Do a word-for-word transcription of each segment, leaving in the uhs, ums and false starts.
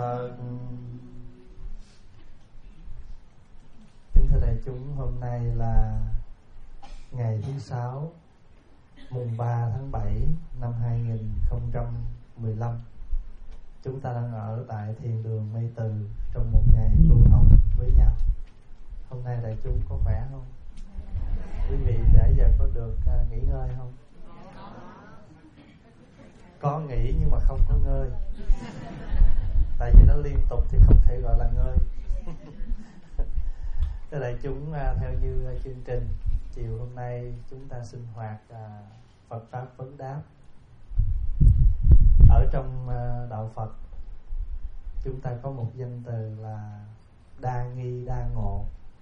Phật. Kính thưa đại chúng, hôm nay là ngày thứ sáu, mùng ba tháng bảy năm hai nghìn không trăm mười lăm. Chúng ta đang ở tại thiền đường Mây Từ trong một ngày tu học với nhau. Hôm nay đại chúng có khỏe không? Quý vị nãy giờ có được uh, nghỉ ngơi không? Có nghỉ nhưng mà không có ngơi. Tại vì nó liên tục thì không thể gọi là ngơi. Thế đại chúng, uh, theo như uh, chương trình, chiều hôm nay chúng ta sinh hoạt uh, Phật Pháp vấn đáp. Ở trong uh, đạo Phật, chúng ta có một danh từ là đa nghi đa ngộ.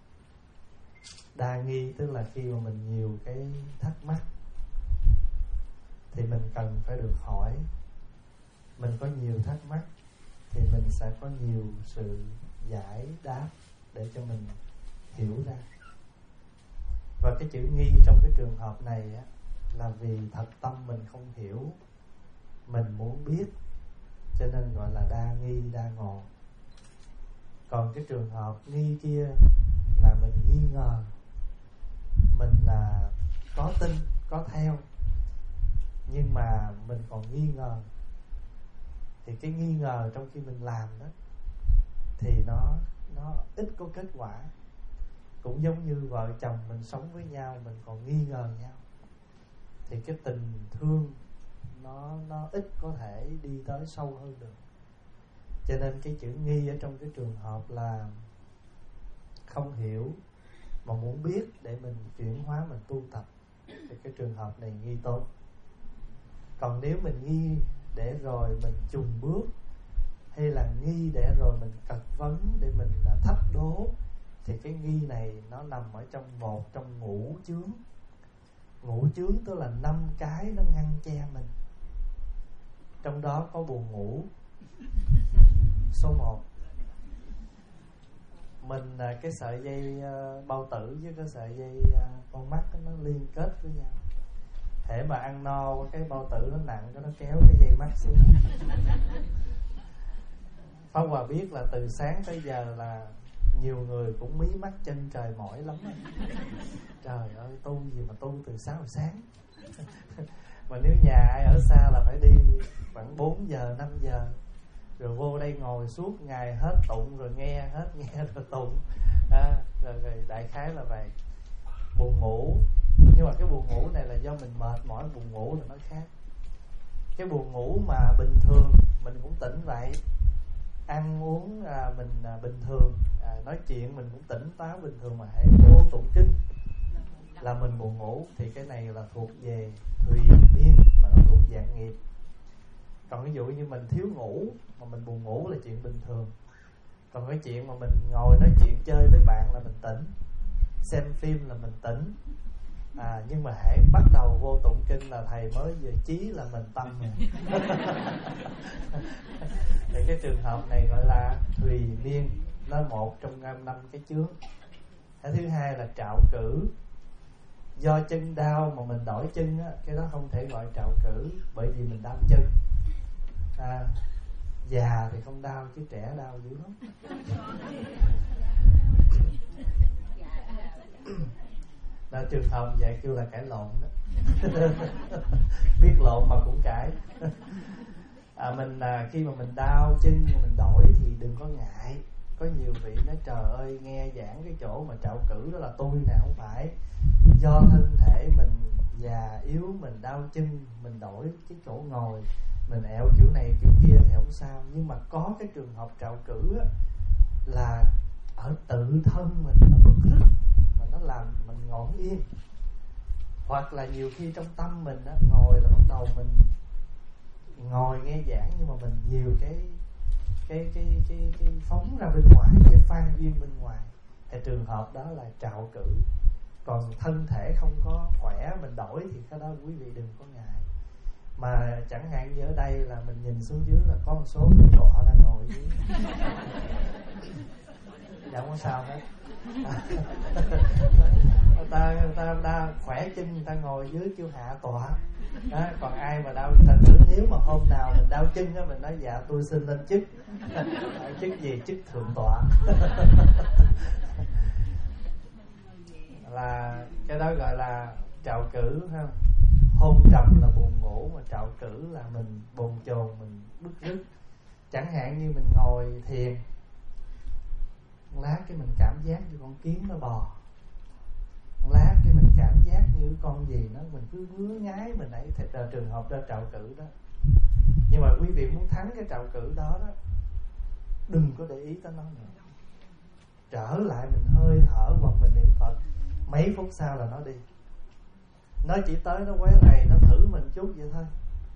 Đa nghi tức là khi mà mình nhiều cái thắc mắc thì mình cần phải được hỏi. Mình có nhiều thắc mắc thì mình sẽ có nhiều sự giải đáp để cho mình hiểu ra. Và cái chữ nghi trong cái trường hợp này á, là vì thật tâm mình không hiểu, mình muốn biết, cho nên gọi là đa nghi đa ngộ. Còn cái trường hợp nghi kia là mình nghi ngờ, mình là có tin, có theo, nhưng mà mình còn nghi ngờ. Thì cái nghi ngờ trong khi mình làm đó thì nó nó ít có kết quả. Cũng giống như vợ chồng mình sống với nhau, mình còn nghi ngờ nhau thì cái tình thương nó nó ít có thể đi tới sâu hơn được. Cho nên cái chữ nghi ở trong cái trường hợp là không hiểu mà muốn biết để mình chuyển hóa, mình tu tập, thì cái trường hợp này nghi tốt. Còn nếu mình nghi để rồi mình chùn bước, hay là nghi để rồi mình cật vấn, để mình thách đố, thì cái nghi này nó nằm ở trong một trong ngũ chướng. Ngũ chướng tức là năm cái nó ngăn che mình. Trong đó có buồn ngủ. Số một, mình cái sợi dây bao tử với cái sợi dây con mắt nó liên kết với nhau. Thể mà ăn no cái bao tử nó nặng, nó kéo cái dây mắt xuống. Pháp Hòa biết là từ sáng tới giờ là nhiều người cũng mí mắt chân trời mỏi lắm. Trời ơi, tu gì mà tu từ sáu giờ sáng. Mà nếu nhà ai ở xa là phải đi khoảng bốn giờ, năm giờ, rồi vô đây ngồi suốt ngày hết tụng, rồi nghe hết nghe rồi tụng, à, rồi, rồi đại khái là vậy. Buồn ngủ, nhưng mà cái buồn ngủ này là do mình mệt mỏi. Buồn ngủ là nó khác. Cái buồn ngủ mà bình thường mình cũng tỉnh vậy, ăn uống à, mình à, bình thường, à, nói chuyện mình cũng tỉnh táo bình thường, mà hãy vô tụng kinh là mình buồn ngủ. Thì cái này là thuộc về thùy miên, mà nó thuộc dạng nghiệp. Còn ví dụ như mình thiếu ngủ mà mình buồn ngủ là chuyện bình thường. Còn cái chuyện mà mình ngồi nói chuyện chơi với bạn là mình tỉnh, xem phim là mình tỉnh, à, nhưng mà hãy bắt đầu vô tụng kinh là thầy mới vừa chí là mình tâm rồi. Thì cái trường hợp này gọi là thùy miên, nó một trong năm năm cái chướng. Cái thứ hai là trạo cử. Do chân đau mà mình đổi chân á, cái đó không thể gọi trạo cử, bởi vì mình đau chân. À, già thì không đau chứ trẻ đau dữ lắm. Đó, trường hợp vậy kêu là cãi lộn đó. Biết lộn mà cũng cãi. À, mình à, khi mà mình đau chân mà mình đổi thì đừng có ngại. Có nhiều vị nói trời ơi, nghe giảng cái chỗ mà trạo cử đó là tôi nè. Không phải. Do thân thể mình già yếu, mình đau chân, mình đổi cái chỗ ngồi, mình ẹo kiểu này kiểu kia thì không sao. Nhưng mà có cái trường hợp trạo cử á, là ở tự thân mình nó bứt rứt, mà nó làm mình ngồi không yên. Hoặc là nhiều khi trong tâm mình á, ngồi là bắt đầu mình ngồi nghe giảng, nhưng mà mình nhiều cái cái cái cái, cái phóng ra bên ngoài, cái phan duyên bên ngoài, thì trường hợp đó là trạo cử. Còn thân thể không có khỏe mình đổi thì cái đó quý vị đừng có ngại. Mà chẳng hạn như ở đây là mình nhìn xuống dưới là có một số người họ đang ngồi dưới. Dạ không có sao hết. người ta người ta đau khỏe chân người ta ngồi dưới kêu hạ tọa đó. Còn ai mà đau thành thử nếu mà hôm nào mình đau chân á, mình nói dạ tôi xin lên chức. Chức gì? Chức thượng tọa. Là cái đó gọi là trạo cử ha. Hôn trầm là buồn ngủ, mà trạo cử là mình bồn chồn, mình bứt rứt. Chẳng hạn như mình ngồi thiền, lát cái mình cảm giác như con kiến nó bò, lát cái mình cảm giác như con gì nó mình cứ ngứa ngáy mình ấy, thì là trường hợp đó trạo cử đó. Nhưng mà quý vị muốn thắng cái trạo cử đó đó, đừng có để ý tới nó nữa, trở lại mình hơi thở hoặc mình niệm Phật, mấy phút sau là nó đi. Nó chỉ tới nó quấy này, nó thử mình chút vậy thôi.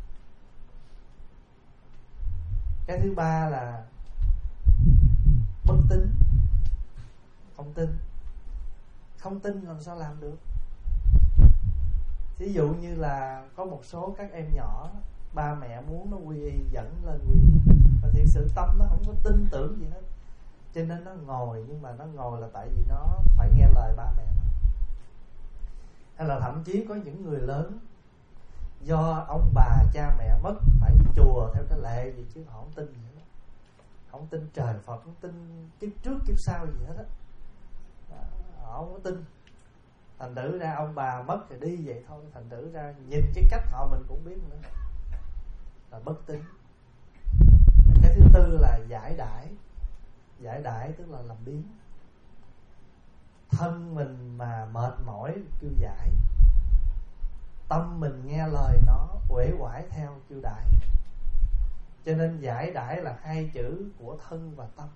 Cái thứ ba là bất tín, không tin. Không tin làm sao làm được. Ví dụ như là có một số các em nhỏ, ba mẹ muốn nó quy y, dẫn lên quy y, và thiệt sự tâm nó không có tin tưởng gì hết, cho nên nó ngồi. Nhưng mà nó ngồi là tại vì nó phải nghe lời ba mẹ nó. Hay là thậm chí có những người lớn, do ông bà cha mẹ mất, phải đi chùa theo cái lệ gì, chứ họ không tin gì hết, không tin trời Phật, không tin kiếp trước kiếp sau gì hết á, họ không có tin. Thành thử ra ông bà mất thì đi vậy thôi. Thành thử ra nhìn cái cách họ mình cũng biết nữa là bất tín. Cái thứ tư là giải đãi. Giải đãi tức là làm biếng. Thân mình mà mệt mỏi kêu giải, tâm mình nghe lời nó uể oải theo kêu đãi. Cho nên giải đãi là hai chữ của thân và tâm.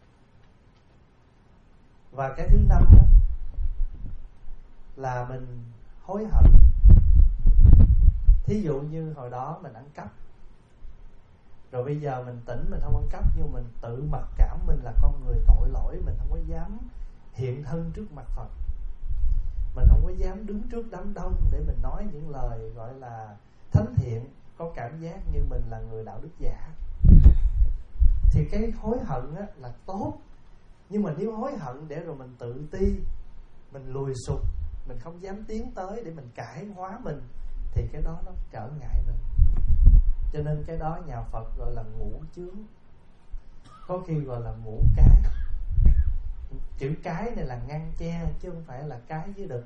Và cái thứ năm đó, là mình hối hận. Thí dụ như hồi đó mình ăn cắp, rồi bây giờ mình tỉnh mình không ăn cắp, nhưng mình tự mặc cảm mình là con người tội lỗi, mình không có dám hiện thân trước mặt Phật, mình không có dám đứng trước đám đông để mình nói những lời gọi là thánh thiện, có cảm giác như mình là người đạo đức giả. Thì cái hối hận á, là tốt. Nhưng mà nếu hối hận để rồi mình tự ti, mình lùi sụp, mình không dám tiến tới để mình cải hóa mình, thì cái đó nó trở ngại mình. Cho nên cái đó nhà Phật gọi là ngũ chướng, có khi gọi là ngũ cái. Chữ cái này là ngăn che, chứ không phải là cái với đực.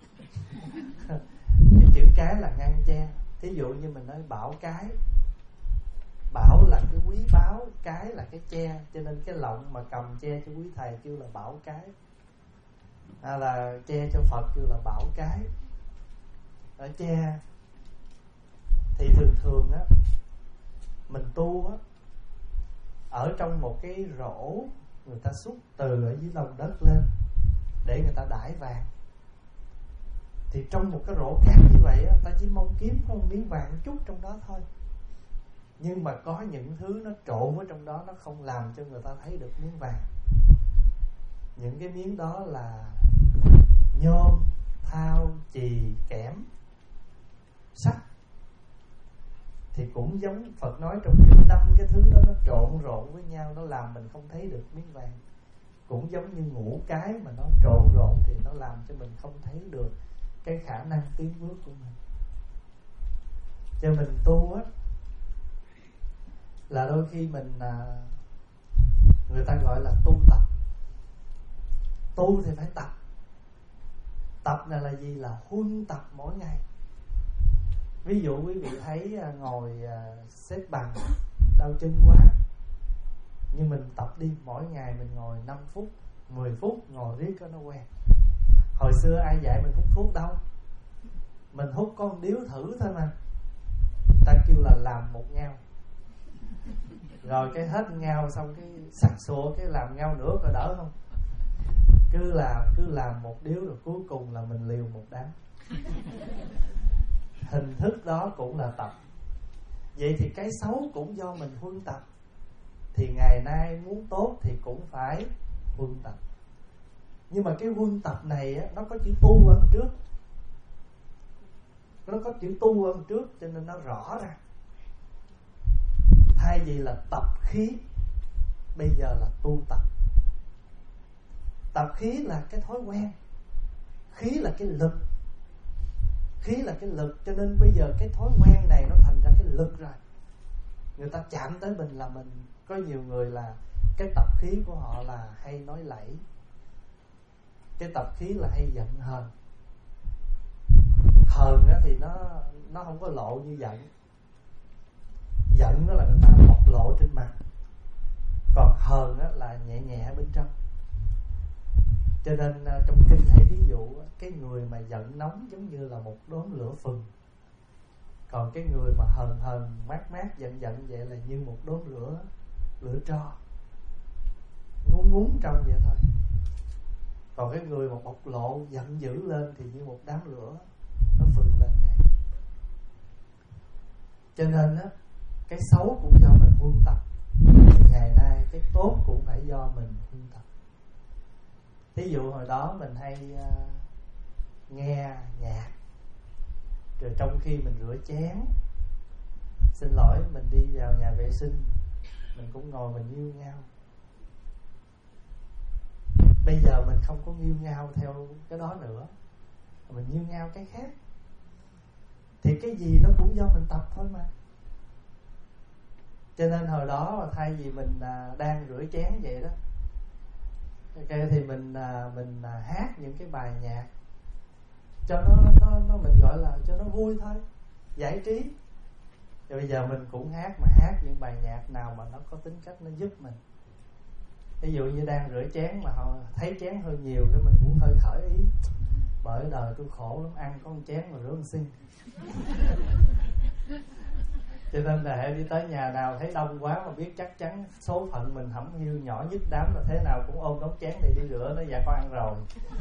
Chữ cái là ngăn che. Thí dụ như mình nói bảo cái, bảo là cái quý báu, cái là cái che. Cho nên cái lọng mà cầm che cho quý thầy kêu là bảo cái, hay là che cho Phật kêu là bảo cái. Ở che thì thường thường á, mình tu á, ở trong một cái rổ người ta xúc từ ở dưới lòng đất lên để người ta đãi vàng. Thì trong một cái rổ cát như vậy á, ta chỉ mong kiếm có một miếng vàng chút trong đó thôi. Nhưng mà có những thứ nó trộn ở trong đó, nó không làm cho người ta thấy được miếng vàng. Những cái miếng đó là nhôm, thau, chì, kẽm, sắt. Thì cũng giống Phật nói trong kinh, năm cái thứ đó nó trộn rộn với nhau, nó làm mình không thấy được miếng vàng. Cũng giống như ngũ cái mà nó trộn rộn thì nó làm cho mình không thấy được cái khả năng tiến bước của mình. Cho mình tu á, là đôi khi mình à, người ta gọi là tu tập. Tu thì phải tập. Tập này là gì? Là huân tập mỗi ngày. Ví dụ quý vị thấy à, ngồi à, xếp bằng đau chân quá, nhưng mình tập đi, mỗi ngày mình ngồi năm phút, mười phút, ngồi riết cho nó quen. Hồi xưa ai dạy mình hút thuốc đâu, mình hút con điếu thử thôi mà. Người ta kêu là làm một ngao, rồi cái hết ngao xong cái sặc sụa, cái làm ngao nữa có đỡ không. Cứ làm cứ làm một điếu rồi cuối cùng là mình liều một đám. Hình thức đó cũng là tập. Vậy thì cái xấu cũng do mình huân tập. Thì ngày nay muốn tốt thì cũng phải huân tập. Nhưng mà cái huân tập này á, nó có chữ tu ở trước. Nó có chữ tu ở trước, cho nên nó rõ ra. Thay vì là tập khí, bây giờ là tu tập. Tập khí là cái thói quen, khí là cái lực, khí là cái lực. Cho nên bây giờ cái thói quen này nó thành ra cái lực rồi. Người ta chạm tới mình là mình. Có nhiều người là cái tập khí của họ là hay nói lẫy, cái tập khí là hay giận hờn. Hờn á thì nó nó không có lộ như giận. Giận đó là người ta bộc lộ trên mặt, còn hờn á là nhẹ nhẹ bên trong. Cho nên trong kinh hay ví dụ cái người mà giận nóng giống như là một đốm lửa phừng, còn cái người mà hờn hờn mát mát giận giận vậy là như một đốm lửa lửa tro, ngúng ngúng trong vậy thôi. Còn cái người mà bộc lộ giận dữ lên thì như một đám lửa nó phừng lên vậy. Cho nên á, cái xấu cũng do mình huân tập, thì ngày nay cái tốt cũng phải do mình huân tập. Thí dụ hồi đó mình hay uh, nghe nhạc, rồi trong khi mình rửa chén, xin lỗi, mình đi vào nhà vệ sinh, mình cũng ngồi mình nghiêu ngao. Bây giờ mình không có nghiêu ngao theo cái đó nữa, mình nghiêu ngao cái khác. Thì cái gì nó cũng do mình tập thôi mà. Cho nên hồi đó thay vì mình uh, đang rửa chén vậy đó, okay, thì mình uh, mình uh, hát những cái bài nhạc cho nó, nó nó mình gọi là cho nó vui thôi, giải trí. Rồi bây giờ mình cũng hát, mà hát những bài nhạc nào mà nó có tính cách nó giúp mình. Ví dụ như đang rửa chén mà họ thấy chén hơi nhiều, cái mình cũng hơi khởi ý, bởi đời tôi khổ lắm, ăn có một chén mà rửa một xin. Cho nên là hãy đi tới nhà nào thấy đông quá mà biết chắc chắn số phận mình hẩm hiu nhỏ nhất đám là thế nào cũng ôm đống chén này đi rửa. Nó dạ con ăn rồi.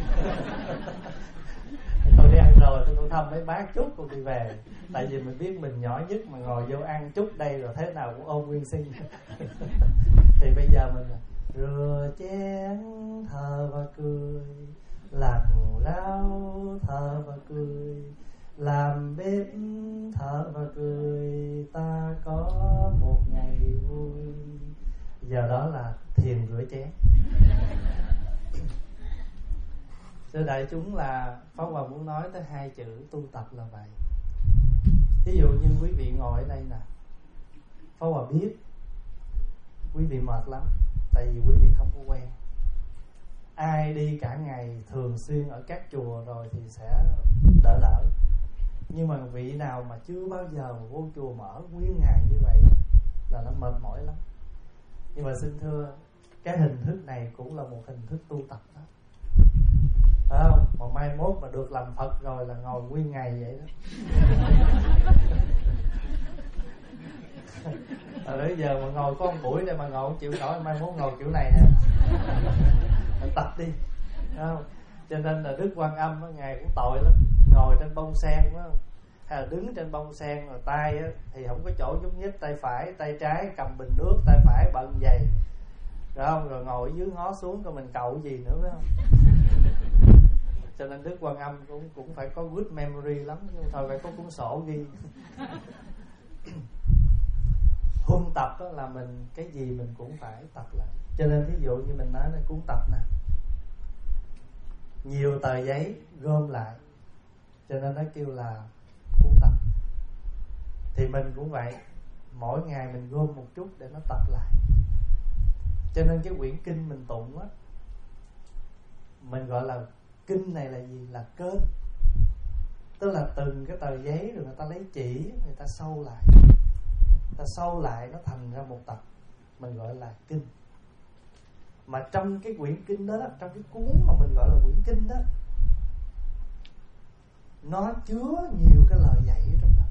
Tôi đi ăn rồi, tôi, tôi thăm mấy bác chút tôi đi về. Tại vì mình biết mình nhỏ nhất mà ngồi vô ăn chút đây rồi thế nào cũng ôm nguyên sinh. Thì bây giờ mình rửa chén thở và cười, lạc rau thở và cười, làm bếp thở và cười, ta có một ngày vui. Giờ đó là thiền rửa chén. Thưa đại chúng, là Pháp Hòa muốn nói tới hai chữ tu tập là vậy. Ví dụ như quý vị ngồi ở đây nè, Pháp Hòa biết quý vị mệt lắm, tại vì quý vị không có quen. Ai đi cả ngày thường xuyên ở các chùa rồi thì sẽ đỡ đỡ. Nhưng mà vị nào mà chưa bao giờ mà vô chùa mở nguyên ngày như vậy là nó mệt mỏi lắm. Nhưng mà xin thưa, cái hình thức này cũng là một hình thức tu tập đó, phải không? Mà mai mốt mà được làm Phật rồi là ngồi nguyên ngày vậy đó. Rồi bây giờ mà ngồi có một buổi đây mà ngồi không chịu nổi, mai mốt ngồi kiểu này nè. Tập đi, phải không? Cho nên là Đức Quan Âm á, ngài cũng tội lắm, ngồi trên bông sen đó, hay là đứng trên bông sen rồi tay á, thì không có chỗ nhúc nhích, tay phải, tay trái cầm bình nước, tay phải bận giày, rồi không, rồi ngồi dưới ngó xuống coi mình cầu gì nữa, phải không? Cho nên Đức Quan Âm cũng cũng phải có good memory lắm, nhưng thôi phải có cuốn sổ ghi. Huân tập đó là mình cái gì mình cũng phải tập lại. Cho nên ví dụ như mình nói là cuốn tập nè, nhiều tờ giấy gom lại, cho nên nó kêu là cuốn tập. Thì mình cũng vậy, mỗi ngày mình gom một chút để nó tập lại. Cho nên cái quyển kinh mình tụng á, mình gọi là kinh này là gì? Là kênh. Tức là từng cái tờ giấy rồi người ta lấy chỉ, người ta sâu lại, người ta sâu lại nó thành ra một tập, mình gọi là kinh. Mà trong cái quyển kinh đó, trong cái cuốn mà mình gọi là quyển kinh đó, nó chứa nhiều cái lời dạy ở trong đó.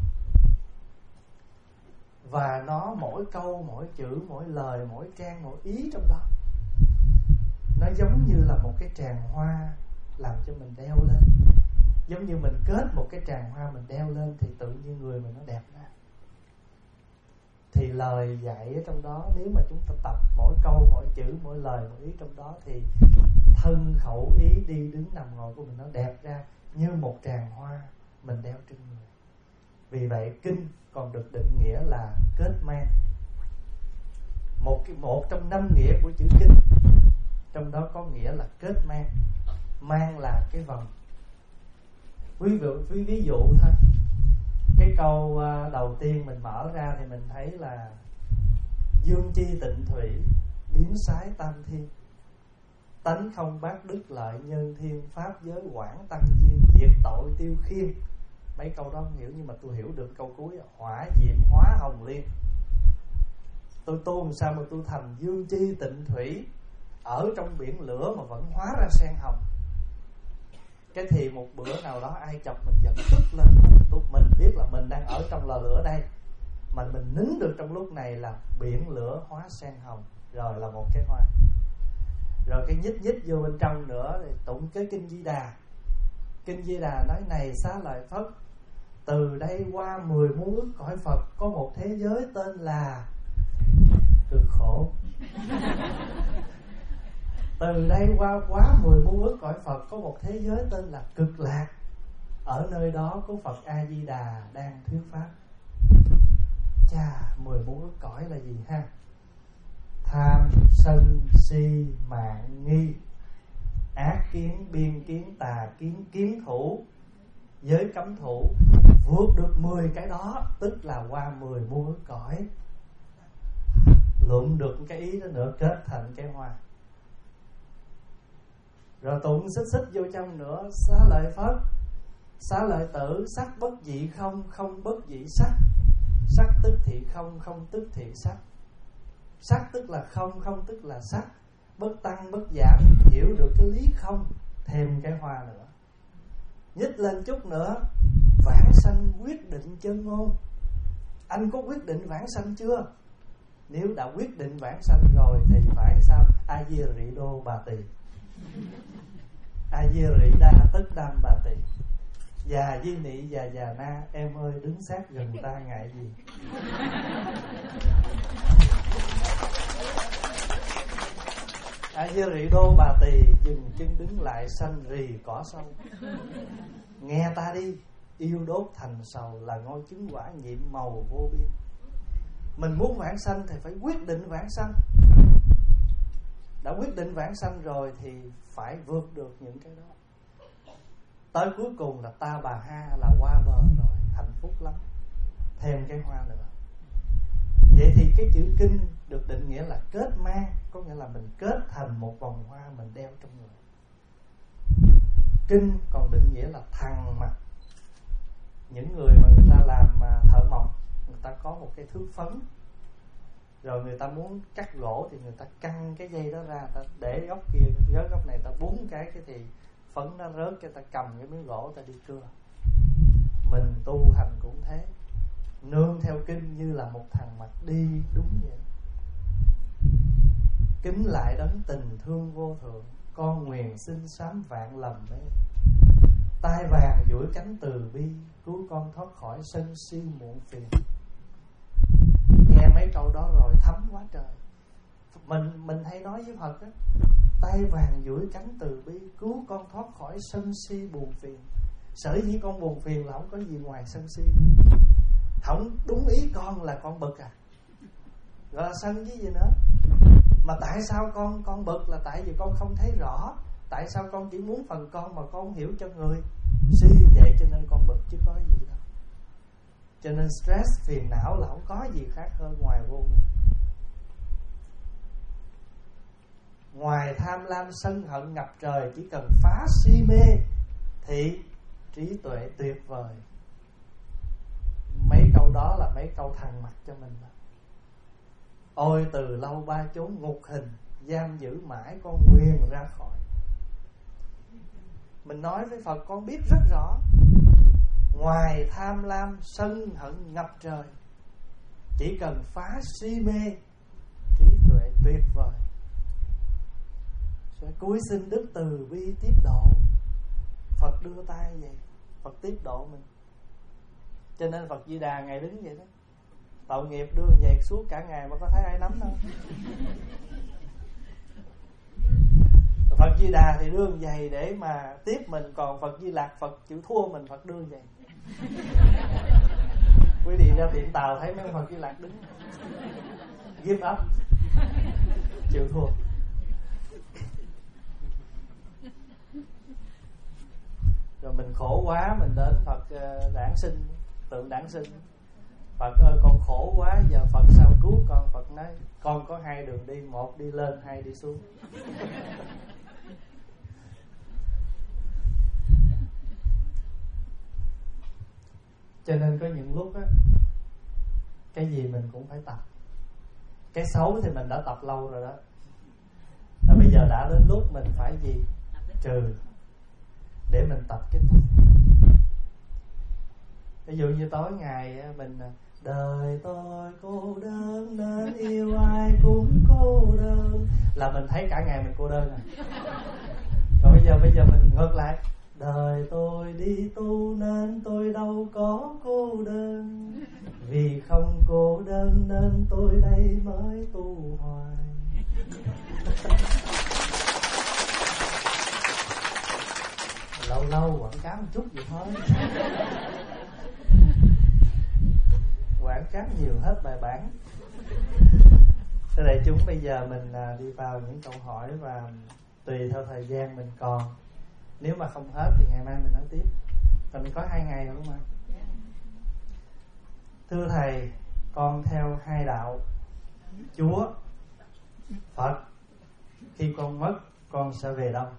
Và nó mỗi câu, mỗi chữ, mỗi lời, mỗi trang, mỗi ý trong đó, nó giống như là một cái tràng hoa làm cho mình đeo lên. Giống như mình kết một cái tràng hoa mình đeo lên thì tự nhiên người mình nó đẹp ra. Thì lời dạy ở trong đó, nếu mà chúng ta tập mỗi câu, mỗi chữ, mỗi lời, mỗi ý trong đó, thì thân khẩu ý đi đứng nằm ngồi của mình nó đẹp ra như một tràng hoa mình đeo trên người. Vì vậy kinh còn được định nghĩa là kết mang. Một, một trong năm nghĩa của chữ kinh trong đó có nghĩa là kết mang. Mang là cái vòng. Ví dụ, ví, ví dụ thôi, cái câu đầu tiên mình mở ra thì mình thấy là dương chi tịnh thủy, biến sái tam thiên, tánh không bát đức lợi nhân thiên, pháp giới quảng tăng duyên, diệt tội tiêu khiên. Mấy câu đó không hiểu, nhưng mà tôi hiểu được câu cuối: hỏa diệm hóa hồng liên. Tôi tu làm sao mà tôi thành dương chi tịnh thủy, ở trong biển lửa mà vẫn hóa ra sen hồng. Cái thì một bữa nào đó ai chọc mình giận tức lên, mình biết là mình đang ở trong lò lửa đây, mà mình nín được trong lúc này là biển lửa hóa sen hồng, rồi là một cái hoa. Rồi cái nhích nhích vô bên trong nữa thì tụng cái kinh Di Đà. Kinh Di Đà nói: này xá lợi Phất, từ đây qua mười muôn ức cõi Phật có một thế giới tên là cực khổ. Từ đây qua quá mười muôn ức cõi Phật có một thế giới tên là cực lạc. Ở nơi đó có Phật A Di Đà đang thuyết pháp. Chà, mười muôn ức cõi là gì ha? Tham, sân, si, mạng, nghi, ác kiến, biên kiến, tà kiến, kiến thủ, giới cấm thủ. Vượt được mười cái đó tức là qua mười muôn ức cõi. Lượm được cái ý đó nữa, kết thành cái hoa. Rồi tụng xích xích vô trong nữa: xá lợi Phất, xá lợi tử, sắc bất dị không, không bất dị sắc, sắc tức thị không, không tức thị sắc. Sắc tức là không, không tức là sắc, bất tăng bất giảm. Hiểu được cái lý không, thêm cái hoa nữa. Nhích lên chút nữa: vãng sanh quyết định chân ngôn. Anh có quyết định vãng sanh chưa? Nếu đã quyết định vãng sanh rồi thì phải sao? A Di Rị Đô Bà Tỳ, A Di Rị Đa Tất Đam Bà Tỳ. Già di nị già già na, em ơi đứng sát gần ta ngại gì. A Di Rị Đô Bà Tỳ, dừng chân đứng lại xanh rì cỏ sâu. Nghe ta đi, yêu đốt thành sầu là ngôi chứng quả nhiệm màu vô biên. Mình muốn vãng sanh thì phải quyết định vãng sanh. Đã quyết định vãng sanh rồi thì phải vượt được những cái đó. Tới cuối cùng là ta bà ha, là qua bờ rồi, hạnh phúc lắm. Thêm cái hoa nữa. Vậy thì cái chữ kinh được định nghĩa là kết mang, có nghĩa là mình kết thành một vòng hoa mình đeo trong người. Kinh còn định nghĩa là thằn mặt. Những người mà người ta làm thợ mộc, người ta có một cái thước phấn, rồi người ta muốn cắt gỗ thì người ta căng cái dây đó ra, ta để góc kia, rớt góc này, ta búng cái cái thì phấn nó rớt, cái ta cầm cái miếng gỗ ta đi cưa. Mình tu hành cũng thế, nương theo kinh như là một thằng mặt đi đúng vậy. Kính lại đấng tình thương vô thượng, con nguyền xin sám vạn lầm mê. Tai vàng duỗi cánh từ bi, cứu con thoát khỏi sân si muộn phiền. Nghe mấy câu đó rồi thấm quá trời. Mình mình hay nói với Phật á: tay vàng duỗi cánh từ bi, cứu con thoát khỏi sân si buồn phiền. Sở dĩ con buồn phiền là không có gì ngoài sân si. Không đúng ý con là con bực à, gọi là sân chứ gì nữa. Mà tại sao con con bực là tại vì con không thấy rõ. Tại sao con chỉ muốn phần con mà con không hiểu cho người. Si vậy cho nên con bực chứ có gì đâu. Cho nên stress, phiền não là không có gì khác hơn ngoài vô minh. Ngoài tham lam sân hận ngập trời, chỉ cần phá si mê thì trí tuệ tuyệt vời. Mấy câu đó là mấy câu thằn mặt cho mình đó. Ôi từ lâu ba chốn ngục hình, giam giữ mãi con nguyền ra khỏi. Mình nói với Phật con biết rất rõ. Ngoài tham lam sân hận ngập trời, chỉ cần phá si mê, trí tuệ tuyệt vời. Cúi xin đức từ bi tiếp độ. Phật đưa tay vậy, Phật tiếp độ mình. Cho nên Phật Di Đà Ngài đứng vậy đó. Tội nghiệp đưa vậy suốt cả ngày mà có thấy ai nắm đâu. Phật Di Đà thì đưa giày để mà tiếp mình, còn Phật Di Lạc Phật chịu thua mình, Phật đưa giày. Quý vị ra tiệm tàu thấy mấy Phật Di Lạc đứng give up, chịu thua. Rồi mình khổ quá mình đến Phật đản sinh, tượng đản sinh. Phật ơi con khổ quá, giờ Phật sao cứu con? Phật nói con có hai đường đi, một đi lên, hai đi xuống. Cho nên có những lúc á, cái gì mình cũng phải tập. Cái xấu thì mình đã tập lâu rồi đó. Và bây giờ đã đến lúc mình phải gì? Trừ. Để mình tập cái tốt. Ví dụ như tối ngày mình đời tôi cô đơn nên yêu ai cũng cô đơn, là mình thấy cả ngày mình cô đơn à. Còn bây giờ bây giờ mình ngược lại, đời tôi đi tu nên tôi đâu có cô đơn, vì không cô đơn nên tôi đây mới tu hoài. Lâu lâu quảng cáo một chút vậy thôi. Quảng cáo nhiều hết bài bản. Thưa đại chúng, bây giờ mình đi vào những câu hỏi và tùy theo thời gian mình còn. Nếu mà không hết thì ngày mai mình nói tiếp. Còn mình có hai ngày rồi đúng không ạ? Thưa thầy, con theo hai đạo Chúa, Phật. Khi con mất, con sẽ về đâu?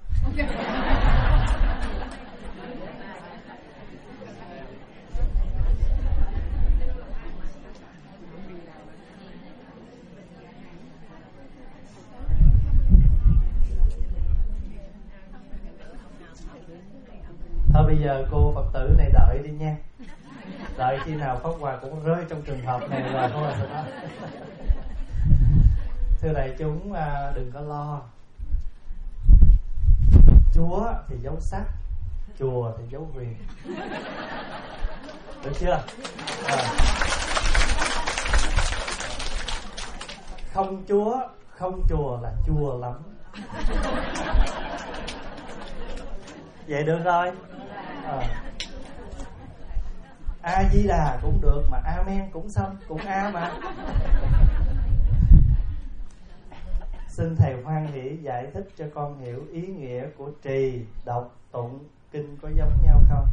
Thôi bây giờ cô Phật tử này đợi đi nha. Đợi khi nào Pháp Hòa cũng rơi trong trường hợp này rồi thôi rồi đó. Thưa đại chúng, đừng có lo. Chúa thì dấu sắc, chùa thì dấu huyền. Được chưa? À. Không Chúa, không chùa là chùa lắm. Vậy được rồi. À. A Di Đà cũng được, mà Amen cũng xong, cũng A mà. Xin thầy hoan hỷ giải thích cho con hiểu ý nghĩa của trì, đọc, tụng kinh có giống nhau không?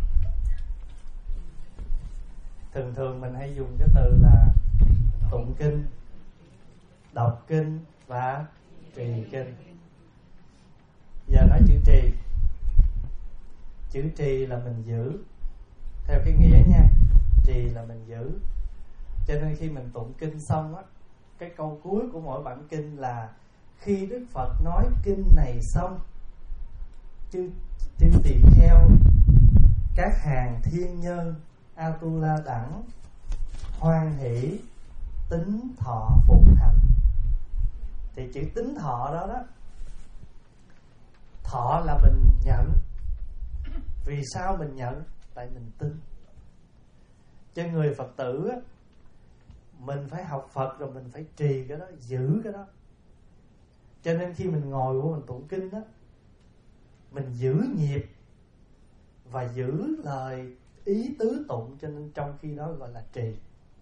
Thường thường mình hay dùng cái từ là tụng kinh, đọc kinh và trì kinh. Giờ nói chữ trì. Chữ trì là mình giữ, theo cái nghĩa nha. Trì là mình giữ. Cho nên khi mình tụng kinh xong á, cái câu cuối của mỗi bản kinh là khi Đức Phật nói kinh này xong, chư, chư tỳ kheo, các hàng thiên nhân Atula đẳng hoan hỷ tín thọ phụng hành. Thì chữ tín thọ đó đó, thọ là mình nhận. Vì sao mình nhận? Tại mình tin. Cho người Phật tử á, mình phải học Phật rồi mình phải trì cái đó, giữ cái đó. Cho nên khi mình ngồi của mình tụng kinh á, mình giữ nhịp và giữ lời ý tứ tụng, cho nên trong khi đó gọi là trì.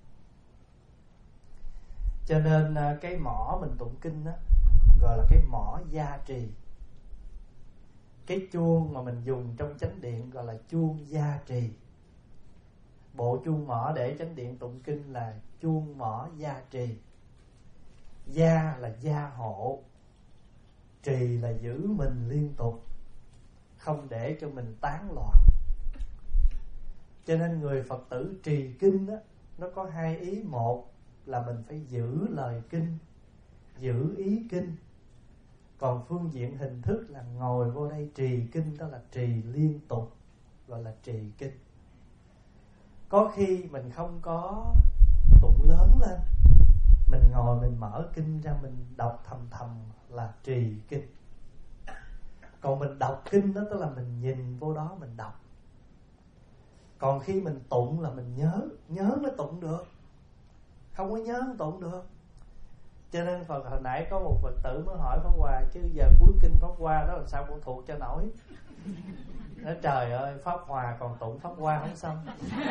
Cho nên cái mỏ mình tụng kinh á, gọi là cái mỏ gia trì. Cái chuông mà mình dùng trong chánh điện gọi là chuông gia trì. Bộ chuông mỏ để chánh điện tụng kinh là chuông mỏ gia trì. Gia là gia hộ, trì là giữ mình liên tục, không để cho mình tán loạn. Cho nên người Phật tử trì kinh đó, nó có hai ý. Một là mình phải giữ lời kinh, giữ ý kinh. Còn phương diện hình thức là ngồi vô đây trì kinh, đó là trì liên tục, gọi là trì kinh. Có khi mình không có tụng lớn lên, mình ngồi mình mở kinh ra mình đọc thầm thầm là trì kinh. Còn mình đọc kinh đó tức là mình nhìn vô đó mình đọc. Còn khi mình tụng là mình nhớ, nhớ mới tụng được. Không có nhớ không tụng được. Cho nên Phật hồi nãy có một Phật tử mới hỏi Pháp Hòa, chứ giờ cuối kinh Pháp Hòa đó làm sao con thuộc cho nổi. Nói trời ơi, Pháp Hòa còn tụng Pháp Hòa không xong.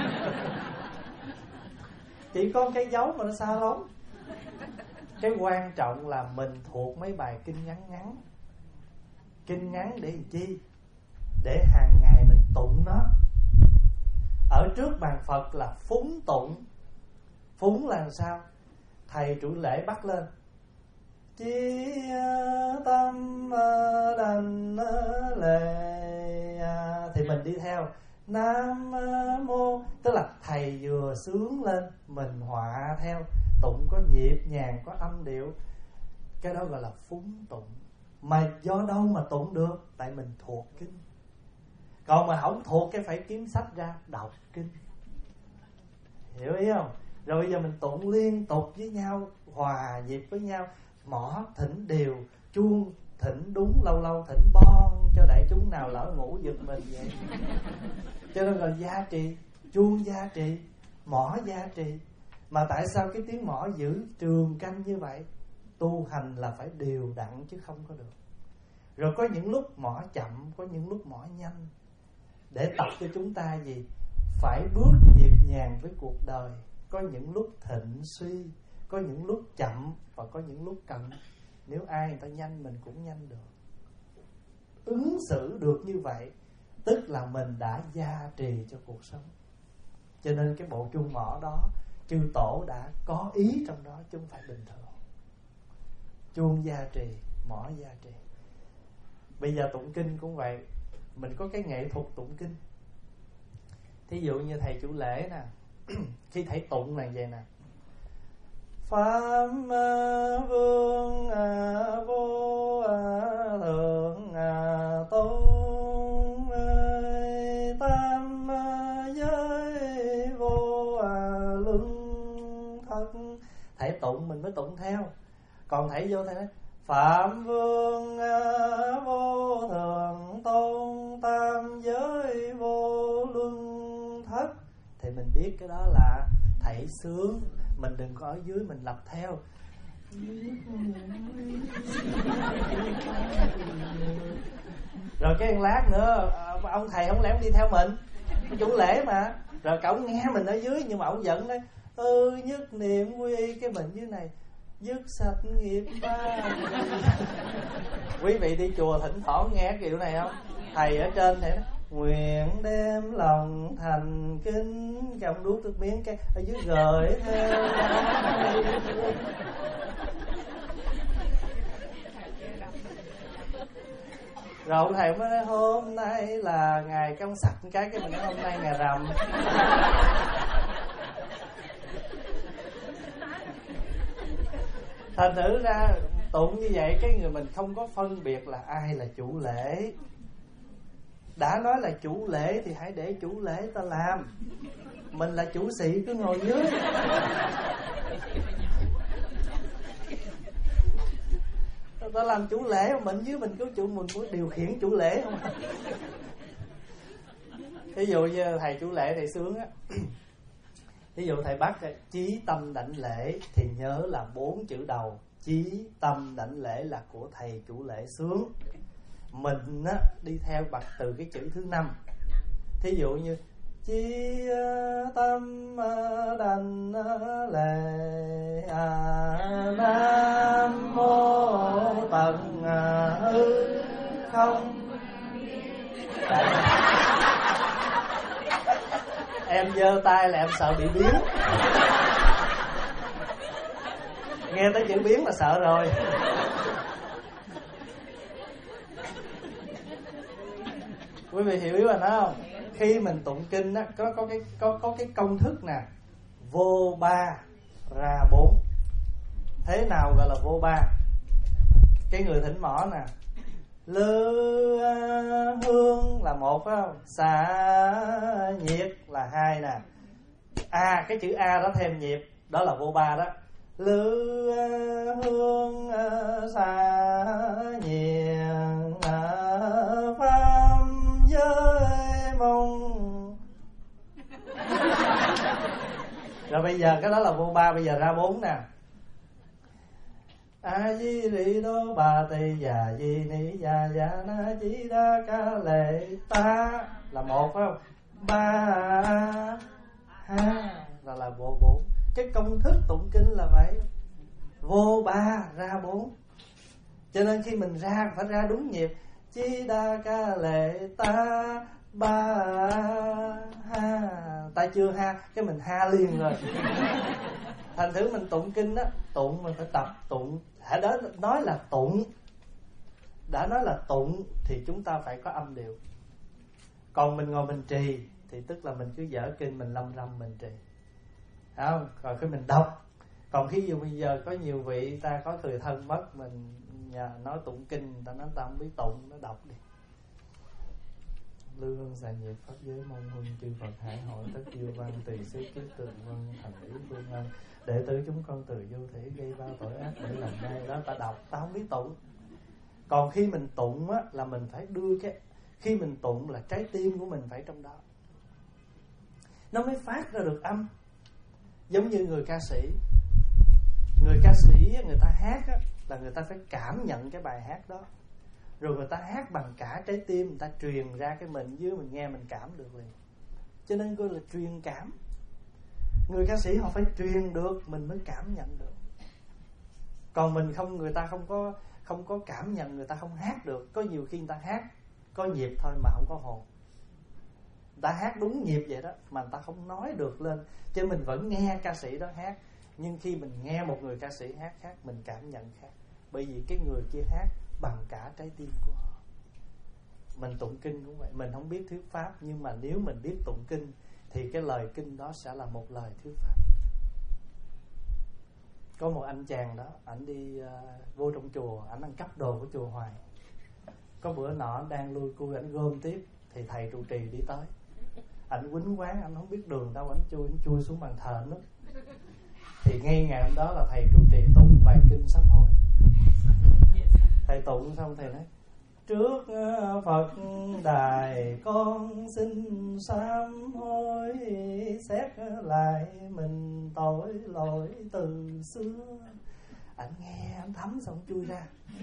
Chỉ có cái dấu mà nó xa lắm. Cái quan trọng là mình thuộc mấy bài kinh ngắn ngắn. Kinh ngắn để làm chi? Để hàng ngày mình tụng nó. Ở trước bàn Phật là phúng tụng. Phúng là làm sao? Thầy trụ lễ bắt lên: Chí tâm đành lệ, thì mình đi theo Nam mô, tức là thầy vừa sướng lên mình họa theo, tụng có nhịp nhàng, có âm điệu. Cái đó gọi là phúng tụng. Mà do đâu mà tụng được? Tại mình thuộc kinh. Còn mà không thuộc cái phải kiếm sách ra đọc kinh. Hiểu ý không? Rồi bây giờ mình tụng liên tục với nhau, hòa nhịp với nhau. Mõ thỉnh đều, chuông thỉnh đúng, lâu lâu thỉnh bon cho đại chúng nào lỡ ngủ giật mình vậy. Cho nên là gia trì, chuông gia trì, mõ gia trì. Mà tại sao cái tiếng mõ giữ trường canh như vậy? Tu hành là phải đều đặn chứ không có được. Rồi có những lúc mõ chậm, có những lúc mõ nhanh, để tập cho chúng ta gì? Phải bước nhịp nhàng với cuộc đời. Có những lúc thịnh suy, có những lúc chậm, và có những lúc cần. Nếu ai người ta nhanh mình cũng nhanh được. Ứng xử được như vậy tức là mình đã gia trì cho cuộc sống. Cho nên cái bộ chuông mõ đó chư tổ đã có ý trong đó, chứ không phải bình thường. Chuông gia trì, mõ gia trì. Bây giờ tụng kinh cũng vậy. Mình có cái nghệ thuật tụng kinh. Thí dụ như thầy chủ lễ nè, khi thầy tụng là vậy nè: Pháp vương vô thượng tôn, tam giới vô luân thất. Thầy tụng mình mới tụng theo. Còn thầy vô thầy nói: Phạm vương vô thượng tôn, tam giới vô luân thất. Thì mình biết cái đó là thầy sướng. Mình đừng có ở dưới mình lập theo. Rồi cái lát nữa ông thầy không lẽ ông đi theo mình, chủ lễ mà. Rồi cậu nghe mình ở dưới, nhưng mà ông giận đấy: Ừ, nhất niệm quy y. Cái mình dưới này: Dứt sạch nghiệp ba. Quý vị đi chùa thỉnh thoảng nghe kiểu này không? Thầy ở trên thầy nói: Nguyện đem lòng thành kính. Cái ông đuốt nước miếng, cái ở dưới gửi theo. Rồi ông thầy mới nói: Hôm nay là ngày cái ông sạch cái cái mình nói hôm nay ngày rằm. Thành thử ra tụng như vậy, cái người mình không có phân biệt là ai là chủ lễ. Đã nói là chủ lễ thì hãy để chủ lễ ta làm. Mình là chủ sĩ cứ ngồi dưới. Ta làm chủ lễ, mình dưới mình cứ chủ, mình cứ điều khiển chủ lễ không. Ví dụ như thầy chủ lễ thầy sướng á, ví dụ thầy bắt chí tâm đảnh lễ thì nhớ là bốn chữ đầu. Chí tâm đảnh lễ là của thầy chủ lễ sướng. Mình á, đi theo bật từ cái chữ thứ năm. Thí dụ như chí tâm đảnh lễ nam mô tận hư không. Em giơ tay là em sợ bị biến. Nghe tới chữ biến là sợ rồi. Quý vị hiểu ý mình không? Khi mình tụng kinh á, có có cái có có cái công thức nè: vô ba ra bốn. Thế nào gọi là vô ba? Cái người thỉnh mõ nè: Lư hương là một phải không? Xả nhiệt là hai nè. A, cái chữ A đó thêm nhịp, đó là vô ba đó. Lư hương xả nhiệt pháp giới mong. Rồi bây giờ cái đó là vô ba, bây giờ ra bốn nè: A di ri đô bà tỳ già di ni già già na chi đa ca lệ ta là một phải không? Ba ha là là vô bốn. Cái công thức tụng kinh là vậy, vô ba ra bốn. Cho nên khi mình ra phải ra đúng nhịp. Chi đa ca lệ ta ba ha, ta chưa ha, cái mình ha liền rồi. Thành thử mình tụng kinh á, tụng mình phải tập tụng. Hãy đó nói là tụng, đã nói là tụng thì chúng ta phải có âm điệu. Còn mình ngồi mình trì thì tức là mình cứ dở kinh, mình lâm râm mình trì, phải không? Rồi cái mình đọc. Còn khi dù bây giờ có nhiều vị ta có người thân mất, mình nhà nói tụng kinh, ta nói ta không biết tụng, nó đọc đi. Lưu hương xà nhiệt pháp giới mong huân chư Phật hải hội tất diêu văn tùy xứ kiết tường vân thành ý phương ân đệ tử chúng con từ vô thể gây bao tội ác để làm ngay. Đó ta đọc, ta không biết tụng. Còn khi mình tụng á là mình phải đưa cái, khi mình tụng là trái tim của mình phải trong đó, nó mới phát ra được âm. Giống như người ca sĩ, người ca sĩ người ta hát á, là người ta phải cảm nhận cái bài hát đó, rồi người ta hát bằng cả trái tim, người ta truyền ra cái mình dưới mình nghe mình cảm được liền. Cho nên gọi là truyền cảm. Người ca sĩ họ phải truyền được mình mới cảm nhận được. Còn mình không, người ta không có không có cảm nhận, người ta không hát được. Có nhiều khi người ta hát có nhịp thôi mà không có hồn. Người ta hát đúng nhịp vậy đó mà người ta không nói được lên. Chứ mình vẫn nghe ca sĩ đó hát. Nhưng khi mình nghe một người ca sĩ hát khác, mình cảm nhận khác. Bởi vì cái người kia hát bằng cả trái tim của họ. Mình tụng kinh cũng vậy. Mình không biết thuyết pháp, nhưng mà nếu mình biết tụng kinh thì cái lời kinh đó sẽ là một lời thuyết pháp. Có một anh chàng đó, ảnh đi uh, vô trong chùa, ảnh ăn cắp đồ của chùa hoài. Có bữa nọ đang lui cui, ảnh gom tiếp thì thầy trụ trì đi tới. Ảnh quýnh quán, ảnh không biết đường đâu, ảnh chui ảnh chui xuống bàn thờ nữa. Thì ngay ngày hôm đó là thầy trụ trì tụng bài kinh sám hối. Thầy tụng xong thầy nói: trước Phật đài con xin sám hối, xét lại mình tội lỗi từ xưa. Anh nghe anh thấm xong chui ra.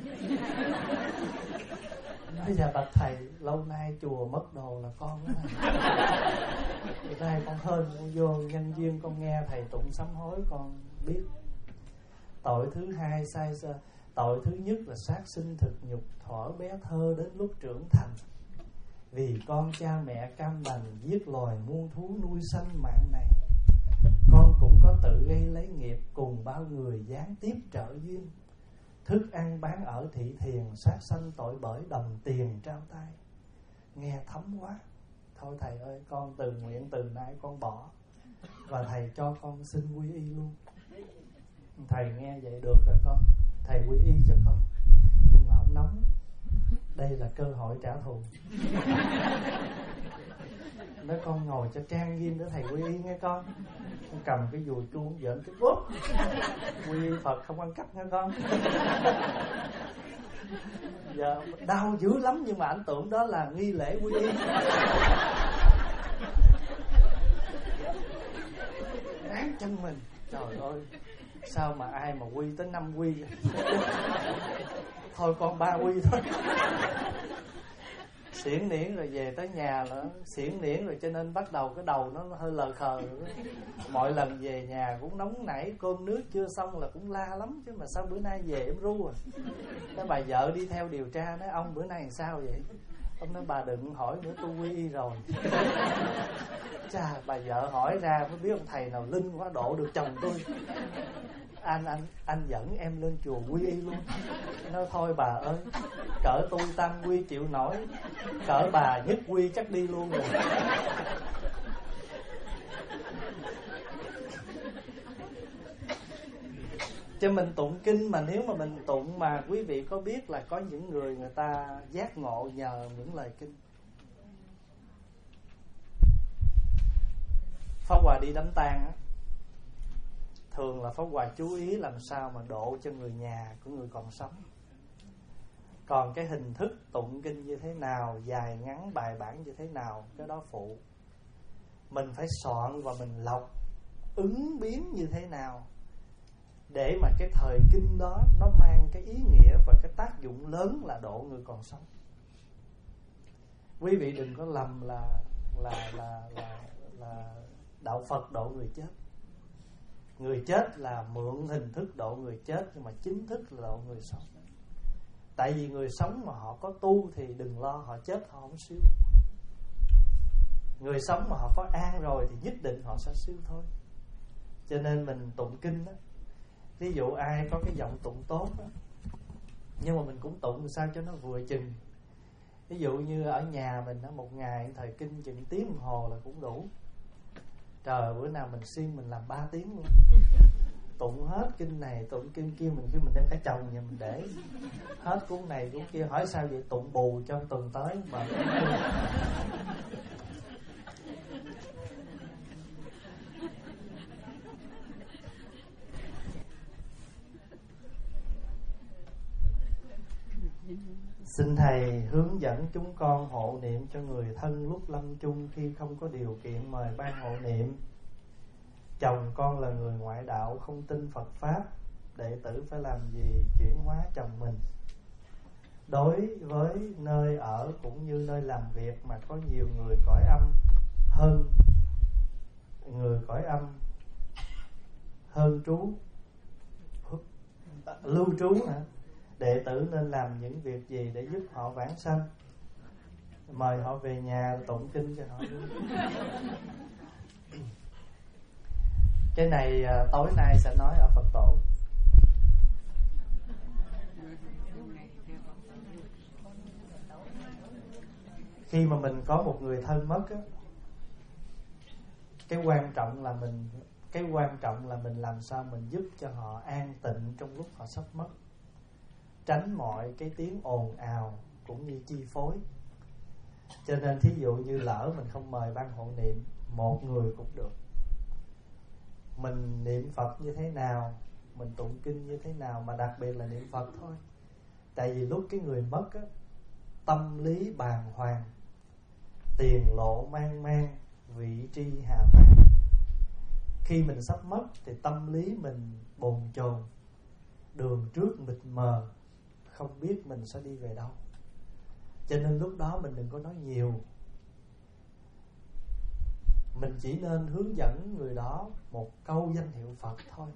Nói: dạ bạch thầy, lâu nay chùa mất đồ là con đó. Hôm nay con hên con vô nhân duyên con nghe thầy tụng sám hối, con biết. Tội thứ hai sai sơ. Tội thứ nhất là sát sinh thực nhục thuở bé thơ đến lúc trưởng thành. Vì con cha mẹ cam đành giết loài muôn thú nuôi sanh mạng này. Con cũng có tự gây lấy nghiệp cùng bao người gián tiếp trợ duyên. Thức ăn bán ở thị thiền, sát sanh tội bởi đồng tiền trao tay. Nghe thấm quá. Thôi thầy ơi, con từ nguyện từ nay con bỏ. Và thầy cho con xin quy y luôn. Thầy nghe vậy được rồi con, thầy quy y cho con. Nhưng mà ông nóng, đây là cơ hội trả thù. Nói con ngồi cho trang nghiêm để thầy quy y nghe con. Con cầm cái dùi chuông giỡn cái bốp. Quy y Phật không ăn cắp nghe con. Giờ đau dữ lắm, nhưng mà ảnh tưởng đó là nghi lễ quy y. Ráng chân mình. Trời ơi, sao mà ai mà quy tới năm quy vậy? Thôi con ba quy thôi. Xiển niễn rồi về tới nhà là xiển niễn rồi, cho nên bắt đầu cái đầu nó hơi lờ khờ rồi. Mọi lần về nhà cũng nóng nảy, cơm nước chưa xong là cũng la lắm. Chứ mà sao bữa nay về em ru à. Cái bà vợ đi theo điều tra nói: ông bữa nay làm sao vậy? Ông nói: bà đừng hỏi nữa, tôi quy y rồi. Chà, bà vợ hỏi ra mới biết ông thầy nào linh quá độ được chồng tôi. Anh anh anh dẫn em lên chùa quy y luôn. Nói: thôi bà ơi, cỡ tôi tam quy chịu nổi, cỡ bà nhất quy chắc đi luôn rồi. Cho mình tụng kinh mà nếu mà mình tụng mà quý vị có biết là có những người người ta giác ngộ nhờ những lời kinh. Pháp Hòa đi đám tang á, thường là Pháp Hòa chú ý làm sao mà độ cho người nhà của người còn sống. Còn cái hình thức tụng kinh như thế nào, dài ngắn bài bản như thế nào, cái đó phụ. Mình phải soạn và mình lọc ứng biến như thế nào để mà cái thời kinh đó nó mang cái ý nghĩa và cái tác dụng lớn là độ người còn sống. Quý vị đừng có lầm là là là là, là đạo Phật độ người chết. Người chết là mượn hình thức độ người chết, nhưng mà chính thức là độ người sống. Tại vì người sống mà họ có tu thì đừng lo, họ chết họ không siêu. Người sống mà họ có an rồi thì nhất định họ sẽ siêu thôi. Cho nên mình tụng kinh đó, ví dụ ai có cái giọng tụng tốt đó, nhưng mà mình cũng tụng sao cho nó vừa chừng. Ví dụ như ở nhà mình đó, một ngày thời kinh chừng tiếng đồng hồ là cũng đủ. Trời, bữa nào mình xuyên mình làm ba tiếng luôn, tụng hết kinh này tụng kinh kia. Mình khi mình đem cả chồng nhà mình để hết cuốn này cuốn kia, hỏi sao vậy, tụng bù cho tuần tới mà. Xin Thầy hướng dẫn chúng con hộ niệm cho người thân lúc lâm chung khi không có điều kiện mời ban hộ niệm. Chồng con là người ngoại đạo không tin Phật Pháp, đệ tử phải làm gì chuyển hóa chồng mình? Đối với nơi ở cũng như nơi làm việc mà có nhiều người cõi âm hơn người cõi âm hơn trú lưu trú hả? Đệ tử nên làm những việc gì để giúp họ vãng sanh? Mời họ về nhà tụng kinh cho họ. Cái này tối nay sẽ nói ở Phật tổ. Khi mà mình có một người thân mất á, cái quan trọng là mình cái quan trọng là mình làm sao mình giúp cho họ an tịnh trong lúc họ sắp mất, tránh mọi cái tiếng ồn ào cũng như chi phối. Cho nên thí dụ như lỡ mình không mời ban hộ niệm, một người cũng được, mình niệm Phật như thế nào, mình tụng kinh như thế nào, mà đặc biệt là niệm Phật thôi. Tại vì lúc cái người mất á, tâm lý bàng hoàng, tiền lộ mang mang, vị tri hà vàng. Khi mình sắp mất thì tâm lý mình bồn chồn, đường trước mịt mờ, không biết mình sẽ đi về đâu. Cho nên lúc đó mình đừng có nói nhiều, mình chỉ nên hướng dẫn người đó một câu danh hiệu Phật thôi,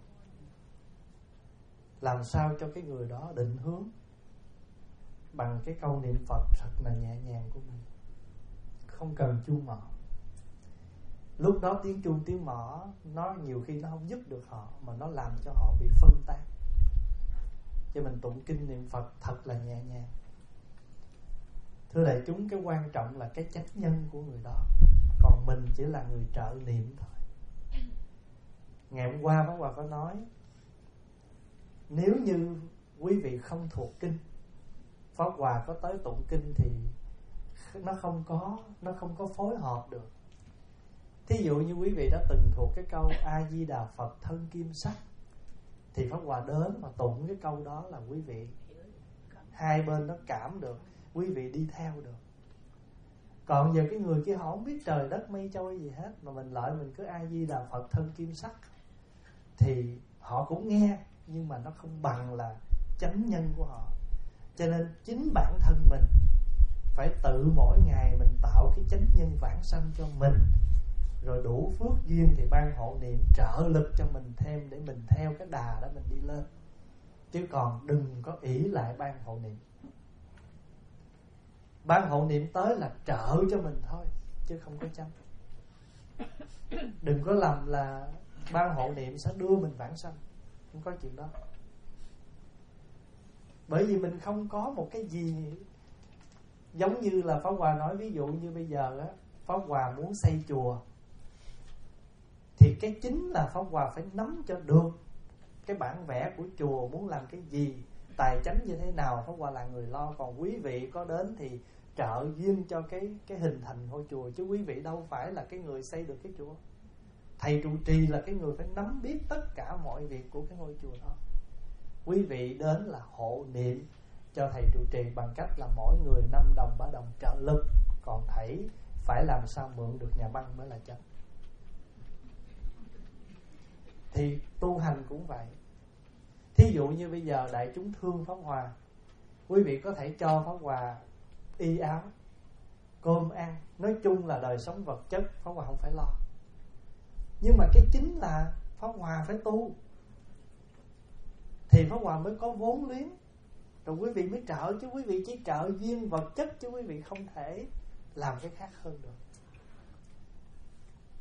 làm sao cho cái người đó định hướng bằng cái câu niệm Phật thật là nhẹ nhàng của mình, không cần chuông mỏ. Lúc đó tiếng chuông tiếng mỏ nó nhiều khi nó không giúp được họ, mà nó làm cho họ bị phân tán. Cho mình tụng kinh niệm Phật thật là nhẹ nhàng. Thưa đại chúng, cái quan trọng là cái chánh nhân của người đó, còn mình chỉ là người trợ niệm thôi. Ngày hôm qua Pháp Hòa có nói, nếu như quý vị không thuộc kinh, Pháp Hòa có tới tụng kinh thì nó không có nó không có phối hợp được. Thí dụ như quý vị đã từng thuộc cái câu A Di Đà Phật thân kim sắc, thì Pháp Hòa đến mà tụng cái câu đó là quý vị hai bên nó cảm được, quý vị đi theo được. Còn giờ cái người kia họ không biết trời đất mây trôi gì hết, mà mình lợi mình cứ A Di Đà Phật thân kim sắc, thì họ cũng nghe, nhưng mà nó không bằng là chánh nhân của họ. Cho nên chính bản thân mình phải tự mỗi ngày mình tạo cái chánh nhân vãng sanh cho mình, rồi đủ phước duyên thì ban hộ niệm trợ lực cho mình thêm, để mình theo cái đà đó mình đi lên. Chứ còn đừng có ỷ lại ban hộ niệm. Ban hộ niệm tới là trợ cho mình thôi, chứ không có chánh. Đừng có làm là ban hộ niệm sẽ đưa mình vãng sanh, không có chuyện đó. Bởi vì mình không có một cái gì. Giống như là Pháp Hòa nói, ví dụ như bây giờ á, Pháp Hòa muốn xây chùa, thì cái chính là Pháp Hòa phải nắm cho được cái bản vẽ của chùa muốn làm cái gì, tài chánh như thế nào, Pháp Hòa là người lo. Còn quý vị có đến thì trợ duyên cho cái cái hình thành ngôi chùa, chứ quý vị đâu phải là cái người xây được cái chùa. Thầy trụ trì là cái người phải nắm biết tất cả mọi việc của cái ngôi chùa đó. Quý vị đến là hộ niệm cho thầy trụ trì bằng cách là mỗi người năm đồng ba đồng trợ lực, còn thầy phải làm sao mượn được nhà băng mới là chánh. Thì tu hành cũng vậy. Thí dụ như bây giờ đại chúng thương Pháp Hòa, quý vị có thể cho Pháp Hòa y áo, cơm ăn, nói chung là đời sống vật chất Pháp Hòa không phải lo. Nhưng mà cái chính là Pháp Hòa phải tu, thì Pháp Hòa mới có vốn liếng, rồi quý vị mới trợ. Chứ quý vị chỉ trợ duyên vật chất, chứ quý vị không thể làm cái khác hơn được.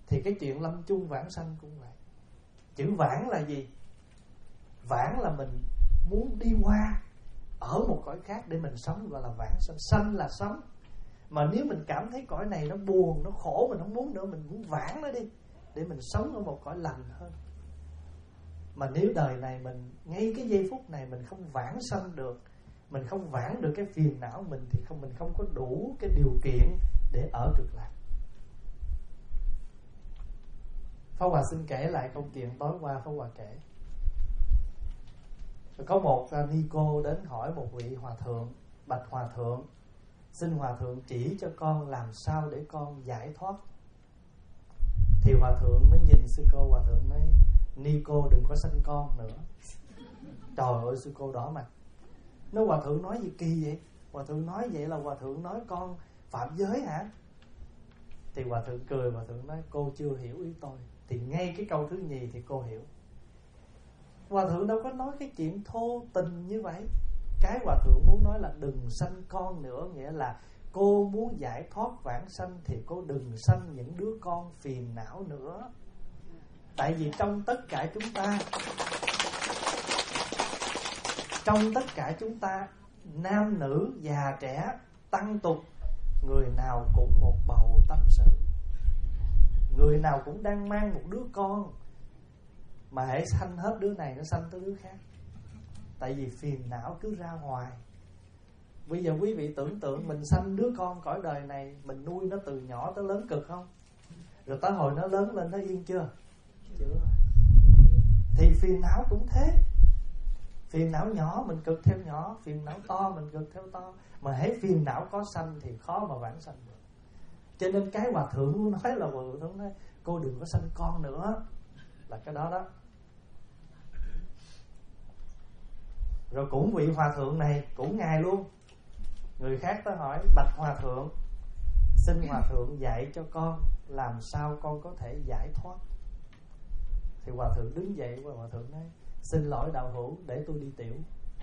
Thì cái chuyện lâm chung vãng sanh cũng vậy. Chữ vãng là gì? Vãng là mình muốn đi qua ở một cõi khác để mình sống, gọi là vãng sanh. Sanh là sống. Mà nếu mình cảm thấy cõi này nó buồn, nó khổ, mình không muốn nữa, mình muốn vãng nó đi để mình sống ở một cõi lành hơn. Mà nếu đời này mình, ngay cái giây phút này mình không vãng sanh được, mình không vãng được cái phiền não mình, thì không mình không có đủ cái điều kiện để ở cực lạc. Pháp Hòa xin kể lại câu chuyện tối qua Pháp Hòa kể. Có một ni cô đến hỏi một vị hòa thượng: bạch hòa thượng, xin hòa thượng chỉ cho con làm sao để con giải thoát. Thì hòa thượng mới nhìn sư cô, hòa thượng nói: ni cô đừng có sanh con nữa. Trời ơi, sư cô đỏ mặt. Nói hòa thượng nói gì kỳ vậy? Hòa thượng nói vậy là hòa thượng nói con phạm giới hả? Thì hòa thượng cười, hòa thượng nói: cô chưa hiểu ý tôi. Thì ngay cái câu thứ nhì thì cô hiểu. Hòa thượng đâu có nói cái chuyện thô tình như vậy. Cái hòa thượng muốn nói là đừng sanh con nữa, nghĩa là cô muốn giải thoát vãng sanh thì cô đừng sanh những đứa con phiền não nữa. Tại vì trong tất cả chúng ta, trong tất cả chúng ta, nam nữ già trẻ tăng tục, người nào cũng một bầu tâm sự, người nào cũng đang mang một đứa con. Mà hãy sanh hết đứa này nó sanh tới đứa khác. Tại vì phiền não cứ ra hoài. Bây giờ quý vị tưởng tượng mình sanh đứa con cõi đời này, mình nuôi nó từ nhỏ tới lớn cực không? Rồi tới hồi nó lớn lên nó yên chưa? Chưa. Thì phiền não cũng thế. Phiền não nhỏ mình cực theo nhỏ, phiền não to mình cực theo to. Mà hễ phiền não có sanh thì khó mà vãng sanh được. Cho nên cái hòa thượng muốn nói là hòa thượng nói cô đừng có sanh con nữa, là cái đó đó. Rồi cũng vị hòa thượng này, cũng ngài luôn, người khác tới hỏi: bạch hòa thượng, xin hòa thượng dạy cho con làm sao con có thể giải thoát. Thì hòa thượng đứng dậy và hòa thượng nói: xin lỗi đạo hữu, để tôi đi tiểu.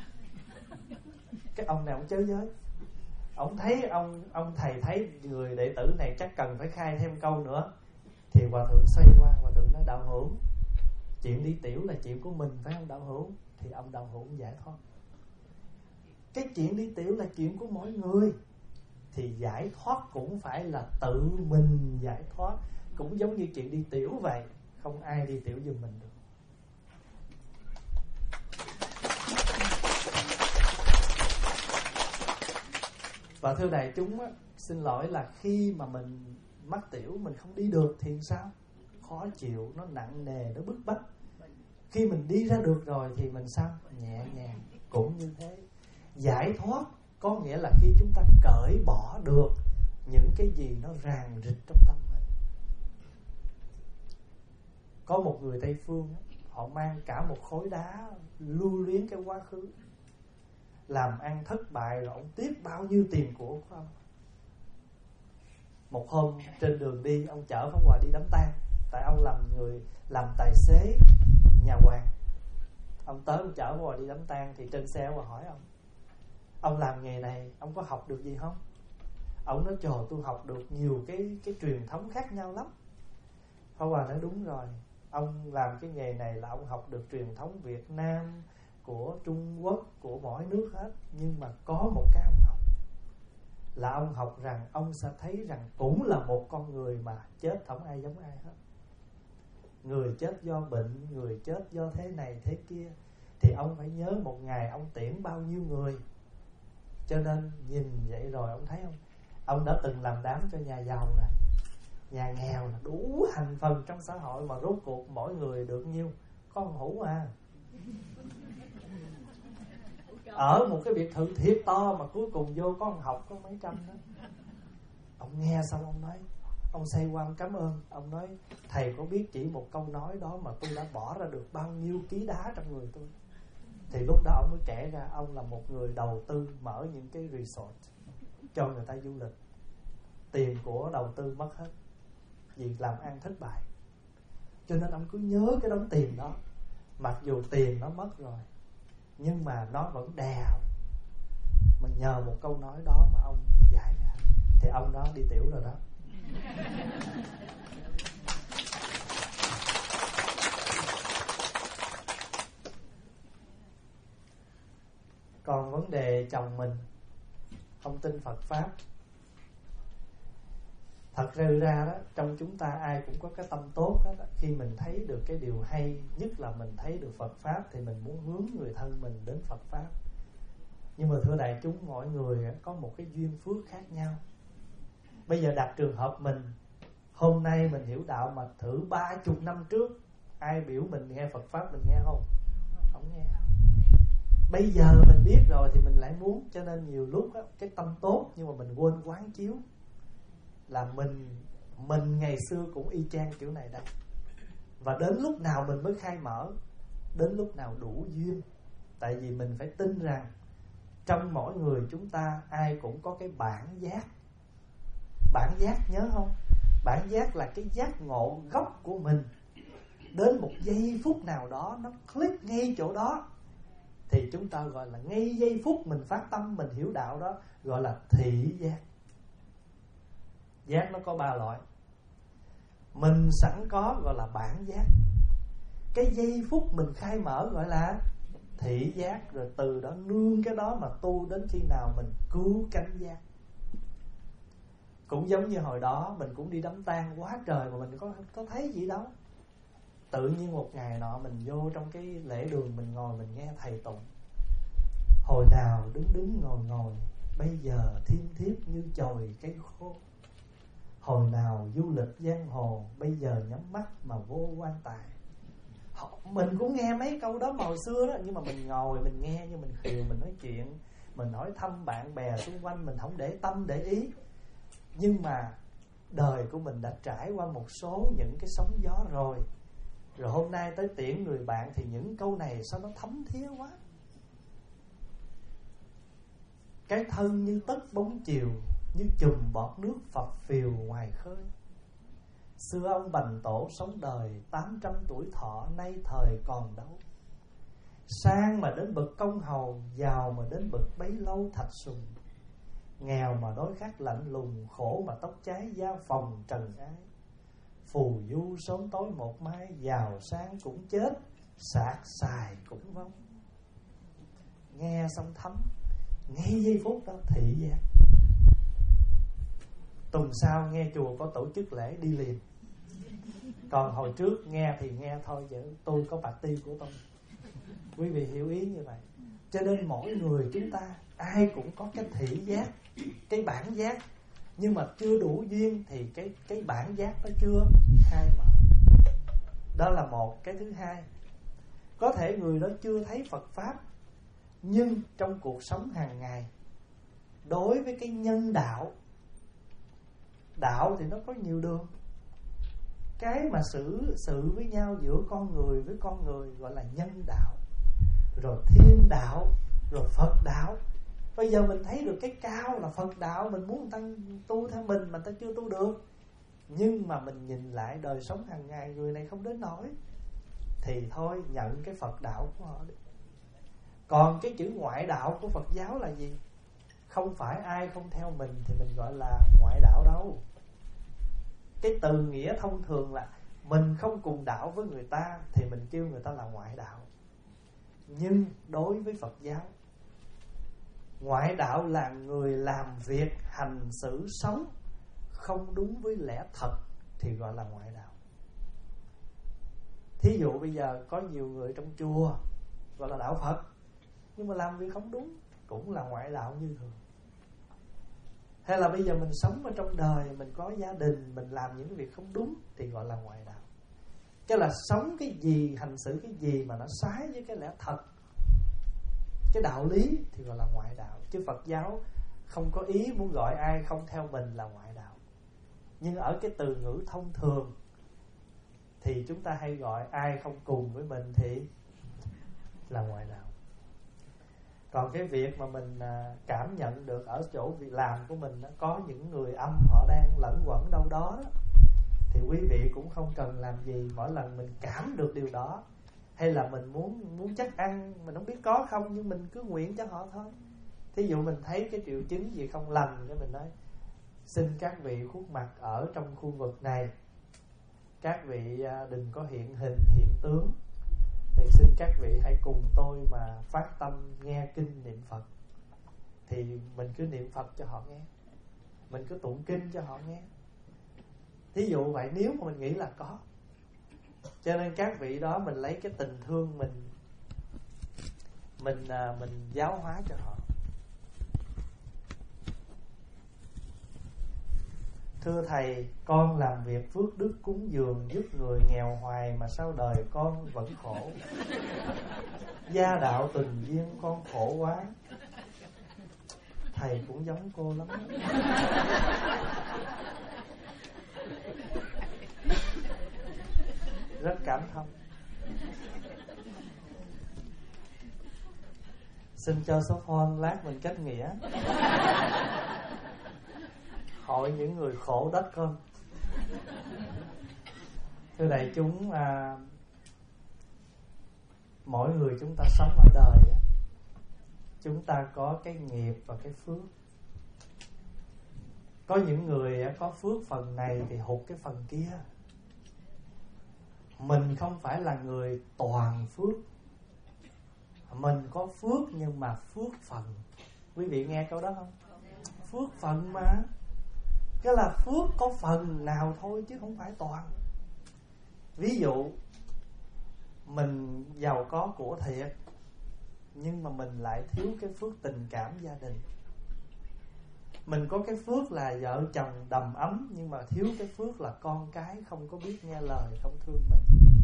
Cái ông này ông chới giới. Ông thấy ông ông thầy thấy người đệ tử này chắc cần phải khai thêm câu nữa. Thì hòa thượng xoay qua, hòa thượng nói: đạo hữu, chuyện đi tiểu là chuyện của mình phải không đạo hữu? Thì ông đạo hữu giải thoát. Cái chuyện đi tiểu là chuyện của mỗi người, thì giải thoát cũng phải là tự mình giải thoát. Cũng giống như chuyện đi tiểu vậy, không ai đi tiểu giùm mình được. Và thưa đại chúng á, xin lỗi là khi mà mình mắc tiểu, mình không đi được thì sao? Khó chịu, nó nặng nề, nó bức bách. Khi mình đi ra được rồi thì mình sao? Nhẹ nhàng. Cũng như thế. Giải thoát có nghĩa là khi chúng ta cởi bỏ được những cái gì nó ràng rịch trong tâm mình. Có một người Tây Phương, họ mang cả một khối đá lưu luyến cái quá khứ, làm ăn thất bại rồi ông tiếc bao nhiêu tiền của của ông. Một hôm trên đường đi, ông chở Pháp Hòa đi đám tang. Tại ông làm người làm tài xế nhà hoàng. Ông tới ông chở Pháp Hòa đi đám tang. Thì trên xe Hòa hỏi ông: ông làm nghề này ông có học được gì không? Ông nói: trời, tôi học được nhiều cái cái truyền thống khác nhau lắm. Pháp Hòa nói: đúng rồi, ông làm cái nghề này là ông học được truyền thống Việt Nam, của Trung Quốc, của mỗi nước hết. Nhưng mà có một cái ông học, là ông học rằng ông sẽ thấy rằng cũng là một con người mà chết không ai giống ai hết. Người chết do bệnh, người chết do thế này thế kia. Thì ông phải nhớ một ngày ông tiễn bao nhiêu người. Cho nên nhìn vậy rồi ông thấy không, ông đã từng làm đám cho nhà giàu nè, nhà nghèo nè, đủ thành phần trong xã hội. Mà rốt cuộc mỗi người được nhiêu? Có một hũ à. Ở một cái biệt thự thiệt to mà cuối cùng vô có một học có mấy trăm đó. Ông nghe xong ông nói, ông xoay qua ông cảm ơn. Ông nói: thầy có biết chỉ một câu nói đó mà tôi đã bỏ ra được bao nhiêu ký đá trong người tôi. Thì lúc đó ông mới kể ra ông là một người đầu tư mở những cái resort cho người ta du lịch. Tiền của đầu tư mất hết vì làm ăn thất bại. Cho nên ông cứ nhớ cái đống tiền đó. Mặc dù tiền nó mất rồi, nhưng mà nó vẫn đè ông. Mà nhờ một câu nói đó mà ông giải ra. Thì ông đó đi tiểu rồi đó. Còn vấn đề chồng mình không tin Phật Pháp, thật ra ra đó, trong chúng ta ai cũng có cái tâm tốt đó, đó. Khi mình thấy được cái điều hay, nhất là mình thấy được Phật Pháp, thì mình muốn hướng người thân mình đến Phật Pháp. Nhưng mà thưa đại chúng, mọi người có một cái duyên phước khác nhau. Bây giờ đặt trường hợp mình, hôm nay mình hiểu đạo mà thử ba chục năm trước, ai biểu mình nghe Phật Pháp mình nghe không? Không nghe. Bây giờ mình biết rồi thì mình lại muốn. Cho nên nhiều lúc đó, cái tâm tốt nhưng mà mình quên quán chiếu là mình mình ngày xưa cũng y chang kiểu này đây. Và đến lúc nào mình mới khai mở? Đến lúc nào đủ duyên. Tại vì mình phải tin rằng trong mỗi người chúng ta ai cũng có cái bản giác. Bản giác nhớ không? Bản giác là cái giác ngộ gốc của mình. Đến một giây phút nào đó nó click ngay chỗ đó, thì chúng ta gọi là ngay giây phút mình phát tâm, mình hiểu đạo đó, gọi là thị giác. Giác nó có ba loại. Mình sẵn có gọi là bản giác. Cái giây phút mình khai mở gọi là thị giác. Rồi từ đó nương cái đó mà tu đến khi nào mình cứu cánh giác. Cũng giống như hồi đó mình cũng đi đám tang quá trời mà mình có, có thấy gì đâu. Tự nhiên một ngày nọ mình vô trong cái lễ đường, mình ngồi mình nghe thầy tụng. Hồi nào đứng đứng ngồi ngồi, bây giờ thiêm thiếp như chồi cây khô. Hồi nào du lịch giang hồ, bây giờ nhắm mắt mà vô quan tài. Mình cũng nghe mấy câu đó hồi xưa đó, nhưng mà mình ngồi mình nghe, như mình khiều, mình nói chuyện, mình hỏi thăm bạn bè xung quanh, mình không để tâm để ý. Nhưng mà đời của mình đã trải qua một số những cái sóng gió rồi. Rồi hôm nay tới tiễn người bạn thì những câu này sao nó thấm thía quá. Cái thân như tất bóng chiều, như chùm bọt nước phập phìu ngoài khơi. Xưa ông Bành Tổ sống đời tám trăm tuổi thọ, nay thời còn đâu. Sang mà đến bậc công hầu, giàu mà đến bậc bấy lâu thạch sùng. Nghèo mà đối khắc lạnh lùng, khổ mà tóc cháy da phòng trần ái. Phù du sớm tối một mai, giàu sang cũng chết, sạc xài cũng vong. Nghe xong thấm, ngay giây phút đó thị giác. Tuần sau nghe chùa có tổ chức lễ đi liền. Còn hồi trước nghe thì nghe thôi, chứ tôi có party của tôi. Quý vị hiểu ý như vậy. Cho nên mỗi người chúng ta ai cũng có cái thị giác, cái bản giác. Nhưng mà chưa đủ duyên thì cái, cái bản giác nó chưa khai mở. Đó là một. Cái thứ hai, có thể người đó chưa thấy Phật Pháp, nhưng trong cuộc sống hàng ngày, đối với cái nhân đạo, đạo thì nó có nhiều đường. Cái mà xử sự với nhau giữa con người với con người gọi là nhân đạo, rồi thiên đạo, rồi Phật đạo. Bây giờ mình thấy được cái cao là Phật đạo, mình muốn người ta tu theo mình mà người ta chưa tu được. Nhưng mà mình nhìn lại đời sống hàng ngày, người này không đến nổi, thì thôi nhận cái Phật đạo của họ đi. Còn cái chữ ngoại đạo của Phật giáo là gì? Không phải ai không theo mình thì mình gọi là ngoại đạo đâu. Cái từ nghĩa thông thường là mình không cùng đạo với người ta thì mình kêu người ta là ngoại đạo. Nhưng đối với Phật giáo, ngoại đạo là người làm việc, hành xử, sống không đúng với lẽ thật thì gọi là ngoại đạo. Thí dụ bây giờ có nhiều người trong chùa gọi là đạo Phật, nhưng mà làm việc không đúng, cũng là ngoại đạo như thường. Hay là bây giờ mình sống ở trong đời, mình có gia đình, mình làm những việc không đúng thì gọi là ngoại đạo. Chứ là sống cái gì, hành xử cái gì mà nó trái với cái lẽ thật, cái đạo lý thì gọi là ngoại đạo. Chứ Phật giáo không có ý muốn gọi ai không theo mình là ngoại đạo. Nhưng ở cái từ ngữ thông thường thì chúng ta hay gọi ai không cùng với mình thì là ngoại đạo. Còn cái việc mà mình cảm nhận được ở chỗ việc làm của mình, có những người âm họ đang lẫn quẩn đâu đó, thì quý vị cũng không cần làm gì. Mỗi lần mình cảm được điều đó, hay là mình muốn muốn chắc ăn, mình không biết có không, nhưng mình cứ nguyện cho họ thôi. Thí dụ mình thấy cái triệu chứng gì không lành, cái mình nói xin các vị khuất mặt ở trong khu vực này, các vị đừng có hiện hình hiện tướng, thì xin các vị hãy cùng tôi mà phát tâm nghe kinh niệm Phật. Thì mình cứ niệm Phật cho họ nghe, mình cứ tụng kinh cho họ nghe. Thí dụ vậy, nếu mà mình nghĩ là có. Cho nên các vị đó mình lấy cái tình thương mình Mình mình giáo hóa cho họ. Thưa Thầy, con làm việc phước đức cúng dường giúp người nghèo hoài mà sao đời con vẫn khổ. Gia đạo tình duyên con khổ quá. Thầy cũng giống cô lắm. Rất cảm thông. Xin cho số phone lát mình kết nghĩa. Hội những người khổ đất con. Thưa đại chúng, à, mỗi người chúng ta sống ở đời, chúng ta có cái nghiệp và cái phước. Có những người có phước phần này thì hụt cái phần kia. Mình không phải là người toàn phước. Mình có phước nhưng mà phước phần. Quý vị nghe câu đó không? Phước phần mà. Cái là phước có phần nào thôi chứ không phải toàn. Ví dụ mình giàu có của thiệt, nhưng mà mình lại thiếu cái phước tình cảm gia đình. Mình có cái phước là vợ chồng đầm ấm, nhưng mà thiếu cái phước là con cái không có biết nghe lời, không thương mình.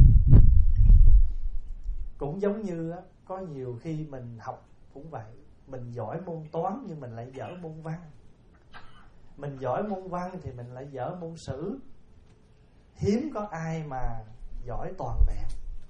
Cũng giống như có nhiều khi mình học cũng vậy. Mình giỏi môn toán nhưng mình lại dở môn văn. Mình giỏi môn văn thì mình lại dở môn sử. Hiếm có ai mà giỏi toàn vẹn.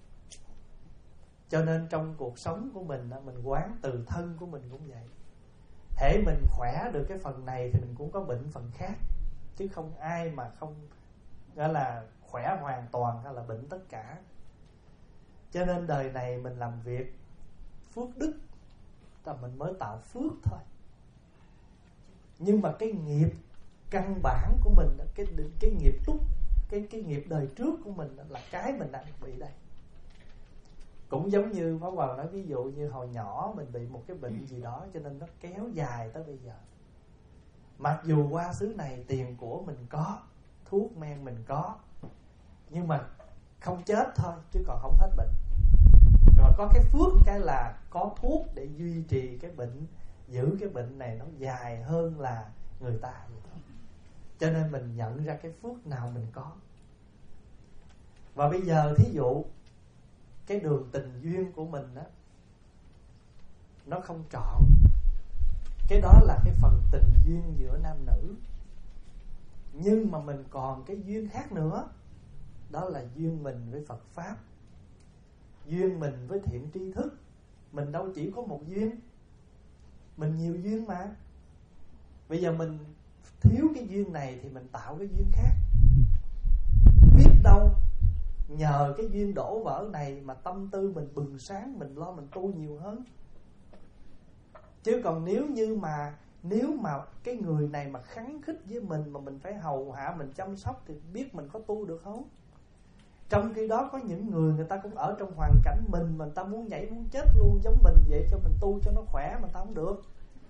Cho nên trong cuộc sống của mình, mình quán từ thân của mình cũng vậy. Hễ mình khỏe được cái phần này thì mình cũng có bệnh phần khác. Chứ không ai mà không gọi là khỏe hoàn toàn hay là bệnh tất cả. Cho nên đời này mình làm việc phước đức là mình mới tạo phước thôi. Nhưng mà cái nghiệp căn bản của mình, cái cái nghiệp túc, cái cái nghiệp đời trước của mình là cái mình đang bị đây. Cũng giống như Pháp Hòa nói, ví dụ như hồi nhỏ mình bị một cái bệnh gì đó cho nên nó kéo dài tới bây giờ. Mặc dù qua xứ này tiền của mình có, thuốc men mình có, nhưng mà không chết thôi chứ còn không hết bệnh. Rồi có cái phước cái là có thuốc để duy trì cái bệnh, giữ cái bệnh này nó dài hơn là người ta vậy thôi. Cho nên mình nhận ra cái phước nào mình có. Và bây giờ thí dụ cái đường tình duyên của mình á, nó không trọn. Cái đó là cái phần tình duyên giữa nam nữ. Nhưng mà mình còn cái duyên khác nữa. Đó là duyên mình với Phật Pháp, duyên mình với thiện tri thức. Mình đâu chỉ có một duyên, mình nhiều duyên mà. Bây giờ mình thiếu cái duyên này thì mình tạo cái duyên khác. Biết đâu nhờ cái duyên đổ vỡ này mà tâm tư mình bừng sáng, mình lo mình tu nhiều hơn. Chứ còn nếu như mà Nếu mà cái người này mà khắng khích với mình, mà mình phải hầu hạ, mình chăm sóc, thì biết mình có tu được không? Trong khi đó có những người, người ta cũng ở trong hoàn cảnh mình, mà người ta muốn nhảy muốn chết luôn giống mình vậy, cho mình tu cho nó khỏe mà ta không được.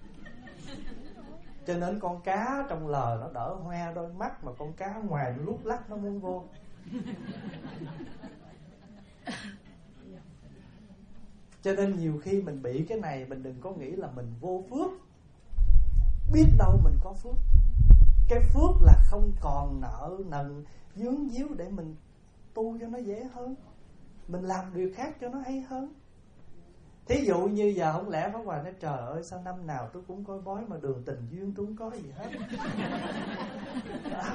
Cho nên con cá trong lờ nó đỡ hoe đôi mắt, mà con cá ngoài nó lúc lắc nó muốn vô. Cho nên nhiều khi mình bị cái này, mình đừng có nghĩ là mình vô phước. Biết đâu mình có phước. Cái phước là không còn nợ nần vướng víu để mình tu cho nó dễ hơn, mình làm điều khác cho nó hay hơn. Thí dụ như giờ không lẽ Pháp Hòa nói trời ơi sao năm nào tôi cũng coi bói mà đường tình duyên tôi không có gì hết. À,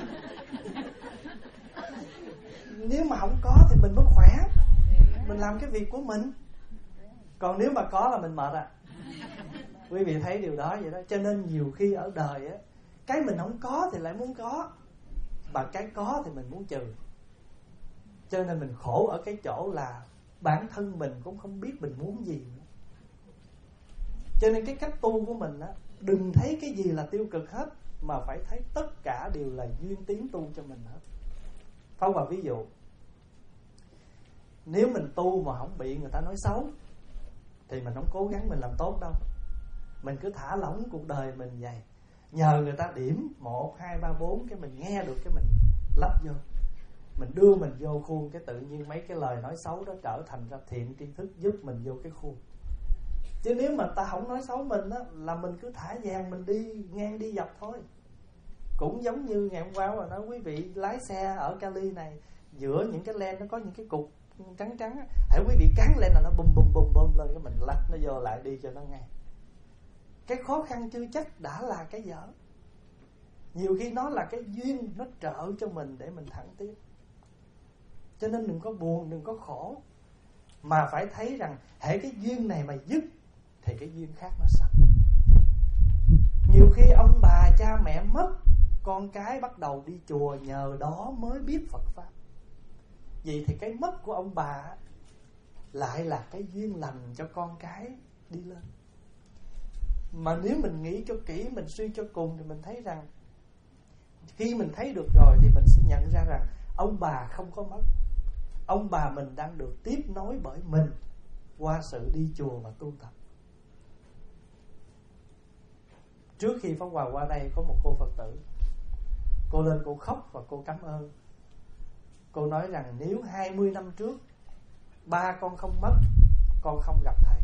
nếu mà không có thì mình mới khỏe, mình làm cái việc của mình. Còn nếu mà có là mình mệt à. Quý vị thấy điều đó vậy đó. Cho nên nhiều khi ở đời á, cái mình không có thì lại muốn có, mà cái có thì mình muốn trừ. Cho nên mình khổ ở cái chỗ là bản thân mình cũng không biết mình muốn gì nữa. Cho nên cái cách tu của mình á, đừng thấy cái gì là tiêu cực hết, mà phải thấy tất cả đều là duyên tiến tu cho mình hết. Pháp Hòa ví dụ, Nếu mình tu mà không bị người ta nói xấu thì mình không cố gắng mình làm tốt đâu. Mình cứ thả lỏng cuộc đời mình vậy. Nhờ người ta điểm một, hai, ba, bốn, cái mình nghe được cái mình lắp vô, mình đưa mình vô khuôn, cái tự nhiên mấy cái lời nói xấu đó trở thành ra thiện tri thức giúp mình vô cái khuôn. Chứ nếu mà ta không nói xấu mình á, là mình cứ thả vàng mình đi ngang đi dọc thôi. Cũng giống như ngày hôm qua mà nói quý vị lái xe ở Cali này, giữa những cái len nó có những cái cục trắng trắng á, hãy quý vị cắn lên là nó bùm bùm bùm bùm lên, cái mình lách nó vô lại đi cho nó ngay. Cái khó khăn chưa chắc đã là cái dở. Nhiều khi nó là cái duyên, nó trợ cho mình để mình thẳng tiếp. Cho nên đừng có buồn, đừng có khổ, mà phải thấy rằng hễ cái duyên này mà dứt thì cái duyên khác nó sẵn. Nhiều khi ông bà cha mẹ mất, con cái bắt đầu đi chùa, nhờ đó mới biết Phật Pháp. Vậy thì cái mất của ông bà lại là cái duyên lành cho con cái đi lên. Mà nếu mình nghĩ cho kỹ, mình suy cho cùng thì mình thấy rằng khi mình thấy được rồi thì mình sẽ nhận ra rằng ông bà không có mất. Ông bà mình đang được tiếp nối bởi mình qua sự đi chùa và tu tập. Trước khi Pháp Hòa qua đây có một cô Phật tử, cô lên cô khóc và cô cảm ơn. Cô nói rằng nếu hai mươi năm trước ba con không mất, con không gặp thầy.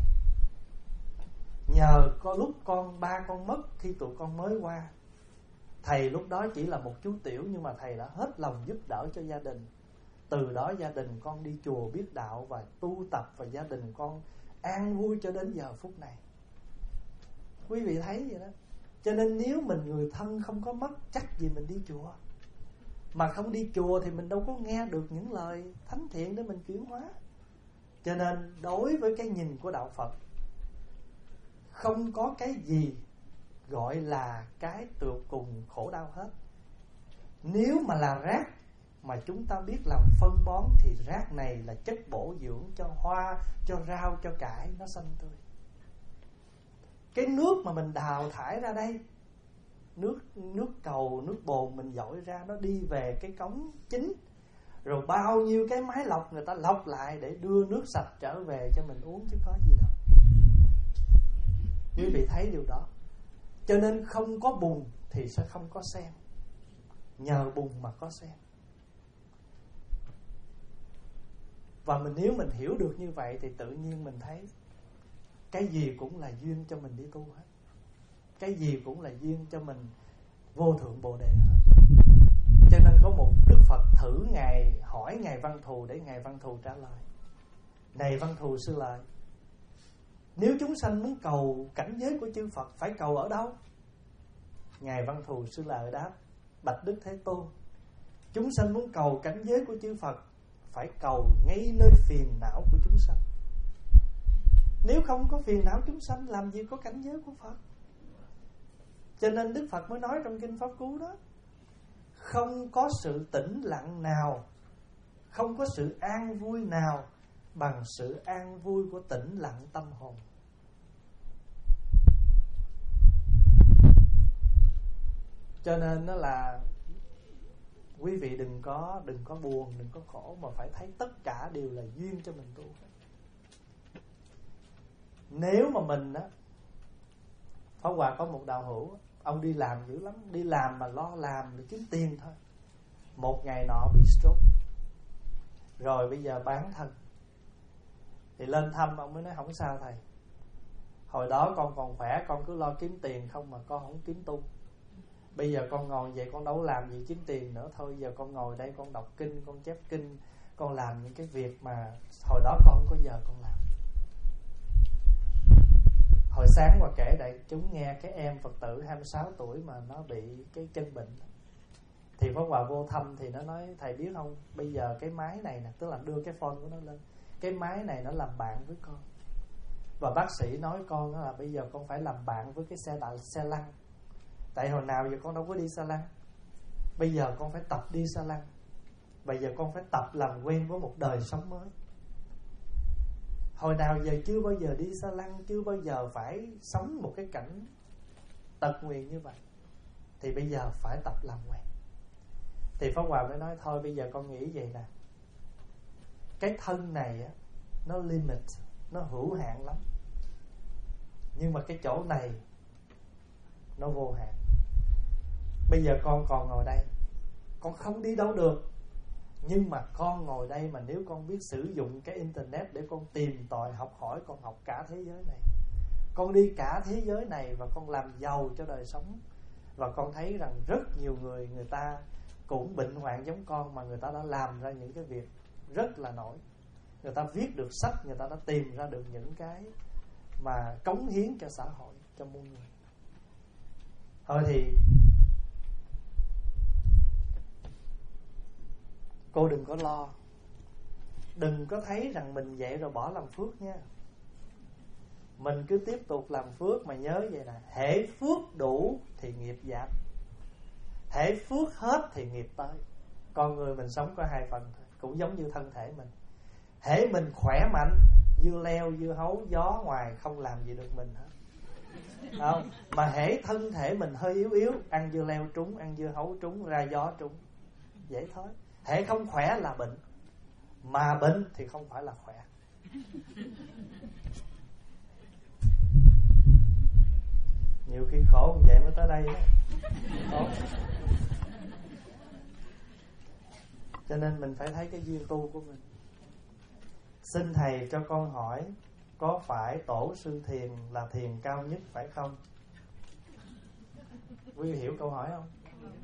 Nhờ có lúc con ba con mất, khi tụi con mới qua, thầy lúc đó chỉ là một chú tiểu, nhưng mà thầy đã hết lòng giúp đỡ cho gia đình. Từ đó gia đình con đi chùa biết đạo và tu tập, và gia đình con an vui cho đến giờ phút này. Quý vị thấy vậy đó. Cho nên nếu mình người thân không có mất, chắc gì mình đi chùa. Mà không đi chùa thì mình đâu có nghe được những lời thánh thiện để mình chuyển hóa. Cho nên đối với cái nhìn của đạo Phật, không có cái gì gọi là cái tột cùng khổ đau hết. Nếu mà là rác mà chúng ta biết làm phân bón thì rác này là chất bổ dưỡng cho hoa, cho rau, cho cải, nó xanh tươi. Cái nước mà mình đào thải ra đây, Nước nước cầu, nước bồn mình dội ra, nó đi về cái cống chính. Rồi bao nhiêu cái máy lọc người ta lọc lại để đưa nước sạch trở về cho mình uống, chứ có gì đâu. Quý vị thấy điều đó. Cho nên không có bùn thì sẽ không có sen. Nhờ bùn mà có sen. Và mình nếu mình hiểu được như vậy thì tự nhiên mình thấy cái gì cũng là duyên cho mình đi tu hết. Cái gì cũng là duyên cho mình vô thượng bồ đề hết. Cho nên có một Đức Phật thử Ngài, hỏi Ngài Văn Thù để Ngài Văn Thù trả lời. Này Văn Thù sư lợi, nếu chúng sanh muốn cầu cảnh giới của chư Phật, phải cầu ở đâu? Ngài Văn Thù sư lợi đáp: bạch Đức Thế Tôn, chúng sanh muốn cầu cảnh giới của chư Phật, phải cầu ngay nơi phiền não của chúng sanh. Nếu không có phiền não chúng sanh, làm gì có cảnh giới của Phật? Cho nên Đức Phật mới nói trong Kinh Pháp Cú đó, không có sự tĩnh lặng nào, không có sự an vui nào bằng sự an vui của tĩnh lặng tâm hồn. Cho nên đó là quý vị đừng có đừng có buồn, đừng có khổ, mà phải thấy tất cả đều là duyên cho mình tu. Nếu mà mình á, Pháp Hòa có một đạo hữu, ông đi làm dữ lắm, đi làm mà lo làm để kiếm tiền thôi. Một ngày nọ bị stroke, rồi bây giờ bán thân. Thì lên thăm ông mới nói: không sao thầy, hồi đó con còn khỏe, con cứ lo kiếm tiền không mà con không kiếm tu. Bây giờ con ngồi vậy con đâu làm gì kiếm tiền nữa. Thôi giờ con ngồi đây con đọc kinh, con chép kinh, con làm những cái việc mà hồi đó con không có giờ con làm. Hồi sáng qua kể đại chúng nghe cái em Phật tử hai mươi sáu tuổi mà nó bị cái chân bệnh. Thì Pháp Hòa vô thăm thì nó nói: thầy biết không, bây giờ cái máy này nè, tức là đưa cái phone của nó lên, cái máy này nó làm bạn với con. Và bác sĩ nói con là bây giờ con phải làm bạn với cái xe đạp, xe lăn. Tại hồi nào giờ con đâu có đi xe lăn. Bây giờ con phải tập đi xe lăn. Bây giờ con phải tập làm quen với một đời sống mới. Hồi nào giờ chưa bao giờ đi xe lăn, chưa bao giờ phải sống một cái cảnh tật nguyền như vậy. Thì bây giờ phải tập làm quen. Thì Pháp Hòa mới nói: thôi bây giờ con nghĩ vậy nè, cái thân này á, nó limit, nó hữu hạn lắm. Nhưng mà cái chỗ này nó vô hạn. Bây giờ con còn ngồi đây, con không đi đâu được, nhưng mà con ngồi đây mà nếu con biết sử dụng cái internet để con tìm tòi học hỏi, con học cả thế giới này, con đi cả thế giới này và con làm giàu cho đời sống. Và con thấy rằng rất nhiều người, người ta cũng bệnh hoạn giống con, mà người ta đã làm ra những cái việc rất là nổi. Người ta viết được sách, người ta đã tìm ra được những cái mà cống hiến cho xã hội, cho muôn người. Thôi thì cô đừng có lo, đừng có thấy rằng mình vậy rồi bỏ làm phước nha. Mình cứ tiếp tục làm phước, mà nhớ vậy nè, hễ phước đủ thì nghiệp giảm, hễ phước hết thì nghiệp tới. Con người mình sống có hai phần thôi, cũng giống như thân thể mình. Hễ mình khỏe mạnh, dưa leo dưa hấu gió ngoài không làm gì được mình hết, không? Mà hễ thân thể mình hơi yếu yếu, ăn dưa leo trúng, ăn dưa hấu trúng, ra gió trúng, vậy thôi. Hễ không khỏe là bệnh, mà bệnh thì không phải là khỏe. Nhiều khi khổ như vậy mới tới đây đó. Khổ. Cho nên mình phải thấy cái duyên tu của mình. Xin thầy cho con hỏi, có phải tổ sư thiền là thiền cao nhất phải không? Quý vị hiểu câu hỏi không?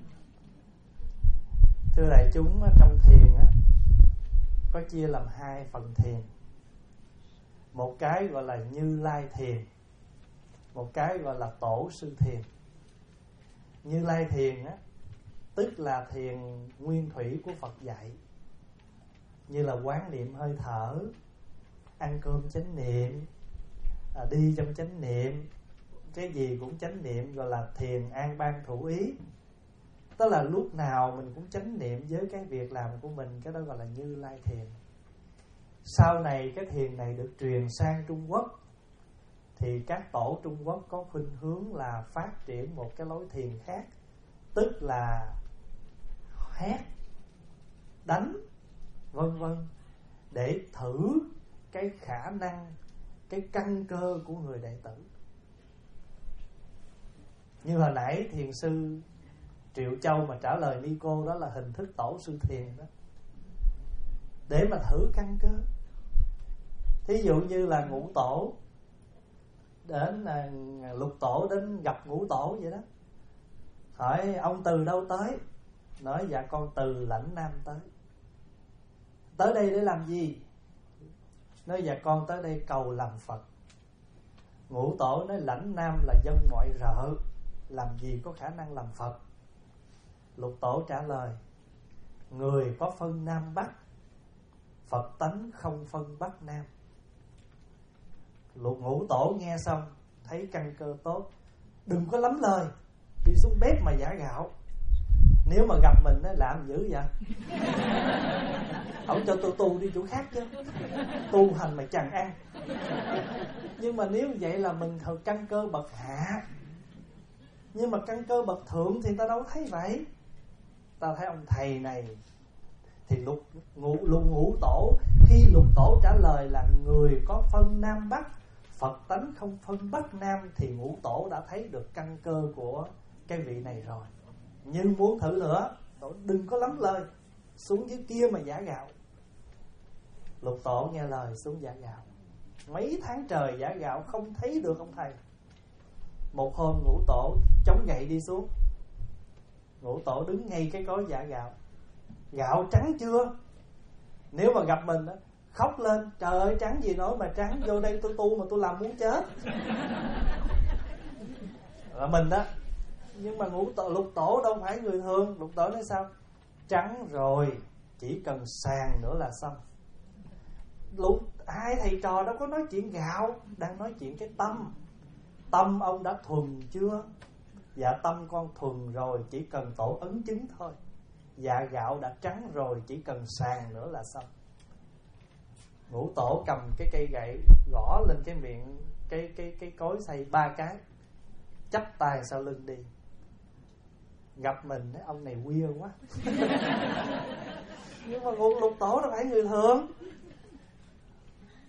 Thưa đại chúng, trong thiền á, có chia làm hai phần thiền. Một cái gọi là Như Lai thiền, một cái gọi là tổ sư thiền. Như Lai thiền á, tức là thiền nguyên thủy của Phật dạy, như là quán niệm hơi thở, ăn cơm chánh niệm, à, đi trong chánh niệm, cái gì cũng chánh niệm, gọi là thiền an ban thủ ý. Tức là lúc nào mình cũng chánh niệm với cái việc làm của mình, cái đó gọi là Như Lai thiền. Sau này cái thiền này được truyền sang Trung Quốc, thì các tổ Trung Quốc có khuynh hướng là phát triển một cái lối thiền khác, tức là hét, đánh, vân vân, để thử cái khả năng, cái căn cơ của người đệ tử. Như hồi nãy thiền sư Triệu Châu mà trả lời Nico, đó là hình thức tổ sư thiền đó, để mà thử căn cơ. Thí dụ như là ngũ tổ đến, lục tổ đến gặp ngũ tổ vậy đó, hỏi ông từ đâu tới, nói dạ con từ Lãnh Nam tới. Tới đây để làm gì? Nói dạ con tới đây cầu làm Phật. Ngũ tổ nói Lãnh Nam là dân ngoại rợ, làm gì có khả năng làm Phật. Lục tổ trả lời, người có phân Nam Bắc, Phật tánh không phân Bắc Nam. Lục ngũ tổ nghe xong thấy căn cơ tốt, đừng có lắm lời, đi xuống bếp mà giã gạo. Nếu mà gặp mình nó làm dữ vậy, không cho tôi tu đi chỗ khác chứ, tu hành mà chẳng ăn. Nhưng mà nếu vậy là mình thật căn cơ bậc hạ. Nhưng mà căn cơ bậc thượng thì ta đâu thấy vậy. Ta thấy ông thầy này thì lục ngũ, lục ngũ tổ, khi lục tổ trả lời là người có phân Nam Bắc, Phật tánh không phân Bắc Nam, thì ngũ tổ đã thấy được căn cơ của cái vị này rồi. Nhưng muốn thử nữa, tổ đừng có lắm lời, xuống dưới kia mà giã gạo. Lục tổ nghe lời xuống giã gạo. Mấy tháng trời giã gạo không thấy được ông thầy. Một hôm ngũ tổ chống gậy đi xuống, ngũ tổ đứng ngay cái cối giã gạo. Gạo trắng chưa? Nếu mà gặp mình đó, khóc lên, trời ơi trắng gì nói mà trắng, vô đây tôi tu mà tôi làm muốn chết. Là mình đó. Nhưng mà ngũ tổ, lục tổ đâu phải người thường. Lục tổ nói sao? Trắng rồi, chỉ cần sàn nữa là xong. Lục, hai thầy trò đâu có nói chuyện gạo, đang nói chuyện cái tâm. Tâm ông đã thuần chưa? Dạ tâm con thuần rồi, chỉ cần tổ ấn chứng thôi. Dạ gạo đã trắng rồi, chỉ cần sàn nữa là xong. Ngũ tổ cầm cái cây gậy gõ lên cái miệng cái cái cái cối xay ba cái, chắp tay sau lưng đi. Gặp mình thấy ông này weird quá. Nhưng mà ngũ lục tổ đâu phải người thường.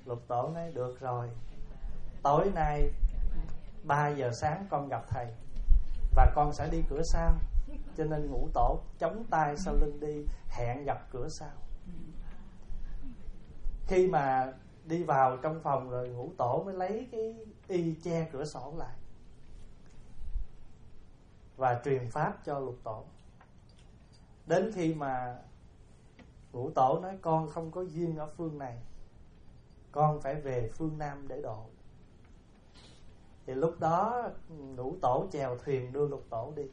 Lục Tổ nói được rồi, tối nay ba giờ sáng con gặp thầy, và con sẽ đi cửa sau, cho nên Ngũ Tổ chống tay sau lưng đi, hẹn gặp cửa sau. Khi mà đi vào trong phòng rồi, Ngũ Tổ mới lấy cái y che cửa sổ lại và truyền pháp cho Lục Tổ. Đến khi mà Ngũ Tổ nói con không có duyên ở phương này, con phải về phương Nam để độ. Thì lúc đó Ngũ Tổ chèo thuyền đưa Lục Tổ đi.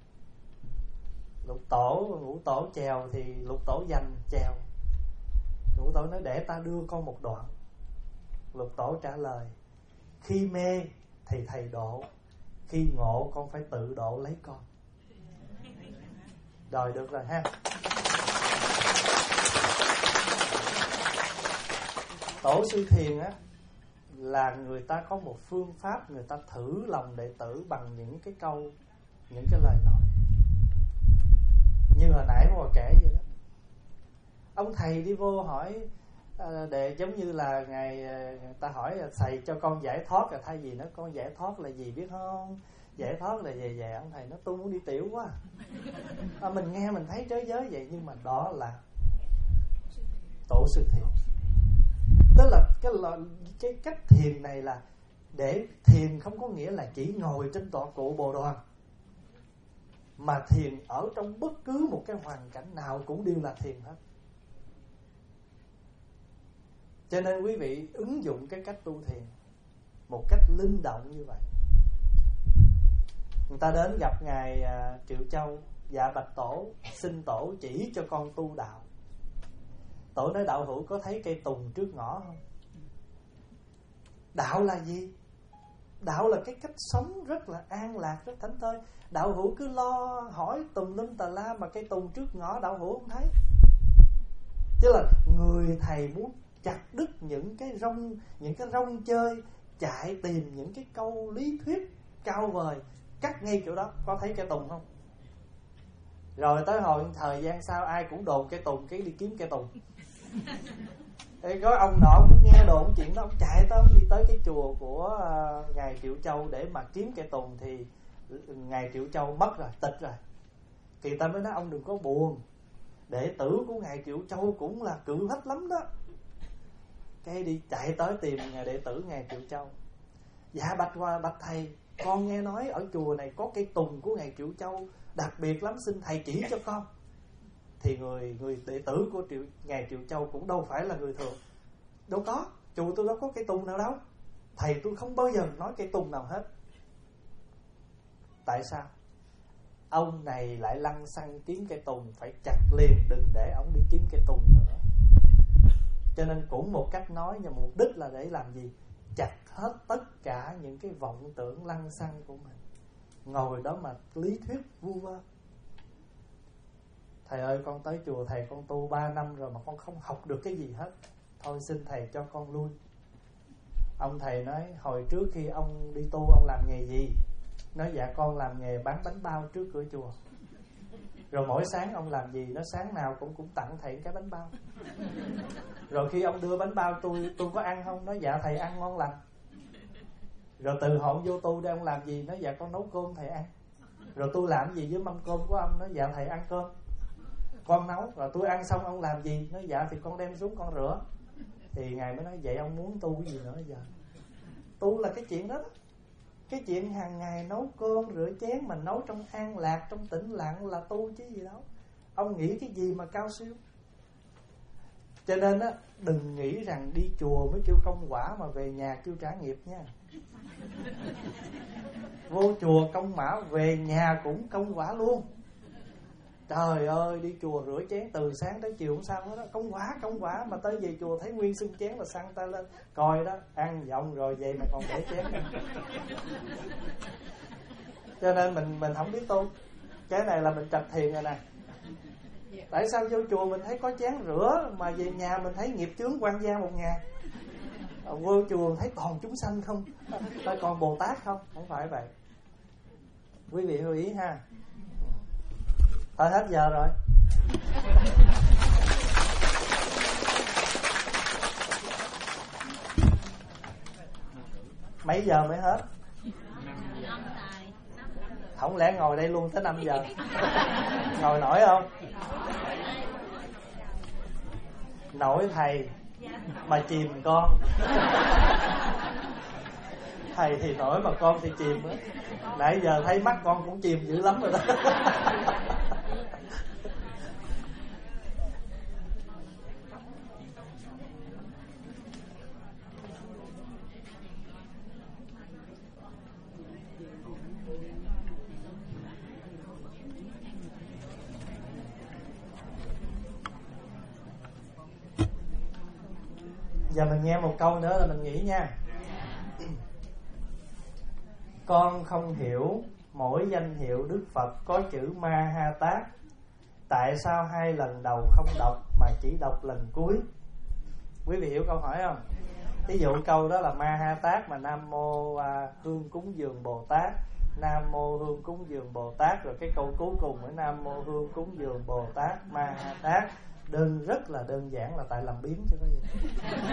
Lục Tổ, Ngũ Tổ chèo thì Lục Tổ giành chèo. Ngũ Tổ nói để ta đưa con một đoạn. Lục Tổ trả lời khi mê thì thầy độ, khi ngộ con phải tự độ lấy con. Rồi được rồi ha. Tổ sư Thiền á, là người ta có một phương pháp, người ta thử lòng đệ tử bằng những cái câu, những cái lời nói. Như hồi nãy mà kể vậy đó. Ông thầy đi vô hỏi, để giống như là ngày người ta hỏi thầy cho con giải thoát là thay vì nó con giải thoát là gì biết không? Giải thoát là về về ông thầy nói tôi muốn đi tiểu quá. À, mình nghe mình thấy chới giới vậy, nhưng mà đó là tổ sư thiền. Tức là cái, cái cách thiền này là để thiền không có nghĩa là chỉ ngồi trên tọa cụ Bồ Đoàn, mà thiền ở trong bất cứ một cái hoàn cảnh nào cũng đều là thiền hết. Cho nên quý vị ứng dụng cái cách tu thiền một cách linh động như vậy. Người ta đến gặp Ngài uh, Triệu Châu, dạ bạch Tổ, xin Tổ chỉ cho con tu đạo. Tổ nói đạo hữu có thấy cây tùng trước ngõ không? Đạo là gì? Đạo là cái cách sống rất là an lạc, rất thảnh thơi. Đạo hữu cứ lo hỏi tùm lum tà la mà cây tùng trước ngõ đạo hữu không thấy. Chứ là người thầy muốn chặt đứt những cái rong, những cái rong chơi, chạy tìm những cái câu lý thuyết cao vời, cắt ngay chỗ đó. Có thấy cây tùng không? Rồi tới hồi thời gian sau ai cũng đồn cây tùng, cái đi kiếm cây tùng. Thì có ông nọ cũng nghe đồn chuyện đó, ông chạy tới, ông đi tới cái chùa của uh, Ngài Triệu Châu để mà kiếm cây tùng. Thì Ngài Triệu Châu mất rồi, tịch rồi. Thì ta mới nói ông đừng có buồn, đệ tử của Ngài Triệu Châu cũng là cự hết lắm đó. Cái đi chạy tới tìm Ngài đệ tử Ngài Triệu Châu. Dạ bạch qua bạch thầy, con nghe nói ở chùa này có cây tùng của Ngài Triệu Châu đặc biệt lắm, xin thầy chỉ cho con. Thì người người đệ tử của Triệu, Ngài Triệu Châu cũng đâu phải là người thường. Đâu có, chùa tôi đâu có cây tùng nào đâu. Thầy tôi không bao giờ nói cây tùng nào hết. Tại sao? Ông này lại lăng xăng kiếm cây tùng, phải chặt liền, đừng để ông đi kiếm cây tùng nữa. Cho nên cũng một cách nói, nhưng mục đích là để làm gì? Chặt hết tất cả những cái vọng tưởng lăng xăng của mình. Ngồi đó mà lý thuyết vu vơ. Thầy ơi, con tới chùa thầy con tu ba năm rồi mà con không học được cái gì hết. Thôi xin thầy cho con lui. Ông thầy nói hồi trước khi ông đi tu ông làm nghề gì? Nói dạ con làm nghề bán bánh bao trước cửa chùa. Rồi mỗi sáng ông làm gì? Nó sáng nào cũng cũng tặng thầy cái bánh bao. Rồi khi ông đưa bánh bao tôi tôi có ăn không? Nói dạ thầy ăn ngon lành. Rồi từ hồi ông vô tu đây ông làm gì? Nói dạ con nấu cơm thầy ăn. Rồi tôi làm gì với mâm cơm của ông? Nói dạ thầy ăn cơm con nấu. Rồi tôi ăn xong ông làm gì? Nói dạ thì con đem xuống con rửa. Thì Ngài mới nói vậy ông muốn tu cái gì nữa giờ? Tu là cái chuyện đó đó. Cái chuyện hàng ngày nấu cơm rửa chén mình nấu trong an lạc, trong tĩnh lặng là tu chứ gì đâu. Ông nghĩ cái gì mà cao siêu? Cho nên á, đừng nghĩ rằng đi chùa mới kêu công quả mà về nhà kêu trả nghiệp nha. Vô chùa công mã, về nhà cũng công quả luôn. Trời ơi, đi chùa rửa chén từ sáng tới chiều không sao hết đó. Công quả, công quả. Mà tới về chùa thấy nguyên xưng chén là xăng tay lên. Coi đó, ăn vọng rồi vậy mà còn để chén. Cho nên mình mình không biết tu. Cái này là mình trật thiền rồi nè. Tại sao vô chùa mình thấy có chén rửa, mà về nhà mình thấy nghiệp chướng quan gia một ngàn. Vô chùa thấy còn chúng sanh không, ta còn Bồ Tát không? Không phải vậy. Quý vị lưu ý ha. Thôi hết giờ rồi. Mấy giờ mới hết? Không lẽ ngồi đây luôn tới năm giờ? Ngồi nổi không? Nổi thầy mà chìm con. Thầy thì nổi mà con thì chìm nữa. Nãy giờ thấy mắt con cũng chìm dữ lắm rồi đó. Giờ mình nghe một câu nữa là mình nghĩ nha. Con không hiểu mỗi danh hiệu Đức Phật có chữ Ma Ha Tát. Tại sao hai lần đầu không đọc mà chỉ đọc lần cuối? Quý vị hiểu câu hỏi không? Ví dụ câu đó là Ma Ha Tát mà Nam Mô à, Hương Cúng Dường Bồ Tát, Nam Mô Hương Cúng Dường Bồ Tát, rồi cái câu cuối cùng với Nam Mô Hương Cúng Dường Bồ Tát Ma Ha Tát. Đơn rất là đơn giản, là tại làm biếng chứ có gì.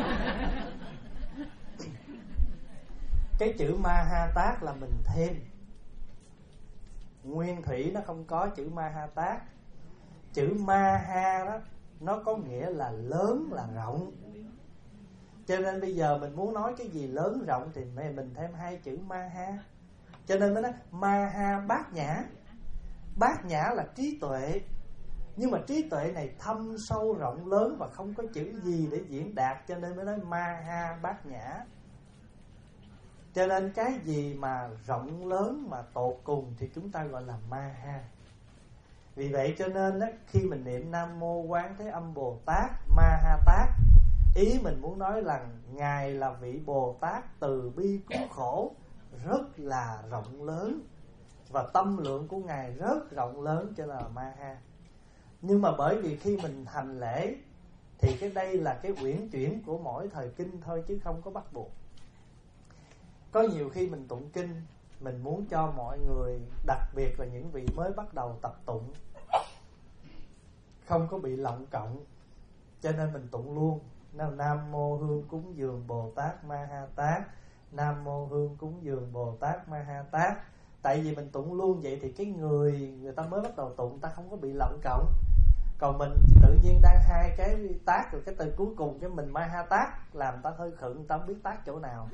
Cái chữ Ma Ha Tát là mình thêm. Nguyên thủy nó không có chữ Ma Ha Tát. Chữ Ma Ha đó nó có nghĩa là lớn, là rộng. Cho nên bây giờ mình muốn nói cái gì lớn rộng thì mình thêm hai chữ Ma Ha. Cho nên mới nói Ma Ha Bát Nhã. Bát Nhã là trí tuệ, nhưng mà trí tuệ này thâm sâu rộng lớn và không có chữ gì để diễn đạt, cho nên mới nói Ma Ha Bát Nhã. Cho nên cái gì mà rộng lớn mà tột cùng thì chúng ta gọi là Ma Ha. Vì vậy cho nên đó, khi mình niệm Nam Mô Quán Thế Âm Bồ Tát Ma Ha Tát, ý mình muốn nói là Ngài là vị Bồ Tát từ bi cứu khổ, rất là rộng lớn, và tâm lượng của Ngài rất rộng lớn, cho nên là Ma Ha. Nhưng mà bởi vì khi mình hành lễ thì cái đây là cái uyển chuyển của mỗi thời kinh thôi, chứ không có bắt buộc. Có nhiều khi mình tụng kinh, mình muốn cho mọi người, đặc biệt là những vị mới bắt đầu tập tụng, không có bị lọng cộng, cho nên mình tụng luôn Nam Mô Hương Cúng Dường Bồ Tát Ma Ha Tát, Nam Mô Hương Cúng Dường Bồ Tát Ma Ha Tát. Tại vì mình tụng luôn vậy thì cái người người ta mới bắt đầu tụng, ta không có bị lọng cộng. Còn mình tự nhiên đang hai cái tác rồi cái từ cuối cùng cho mình Ma Ha Tát, làm ta hơi khựng, ta không biết tác chỗ nào.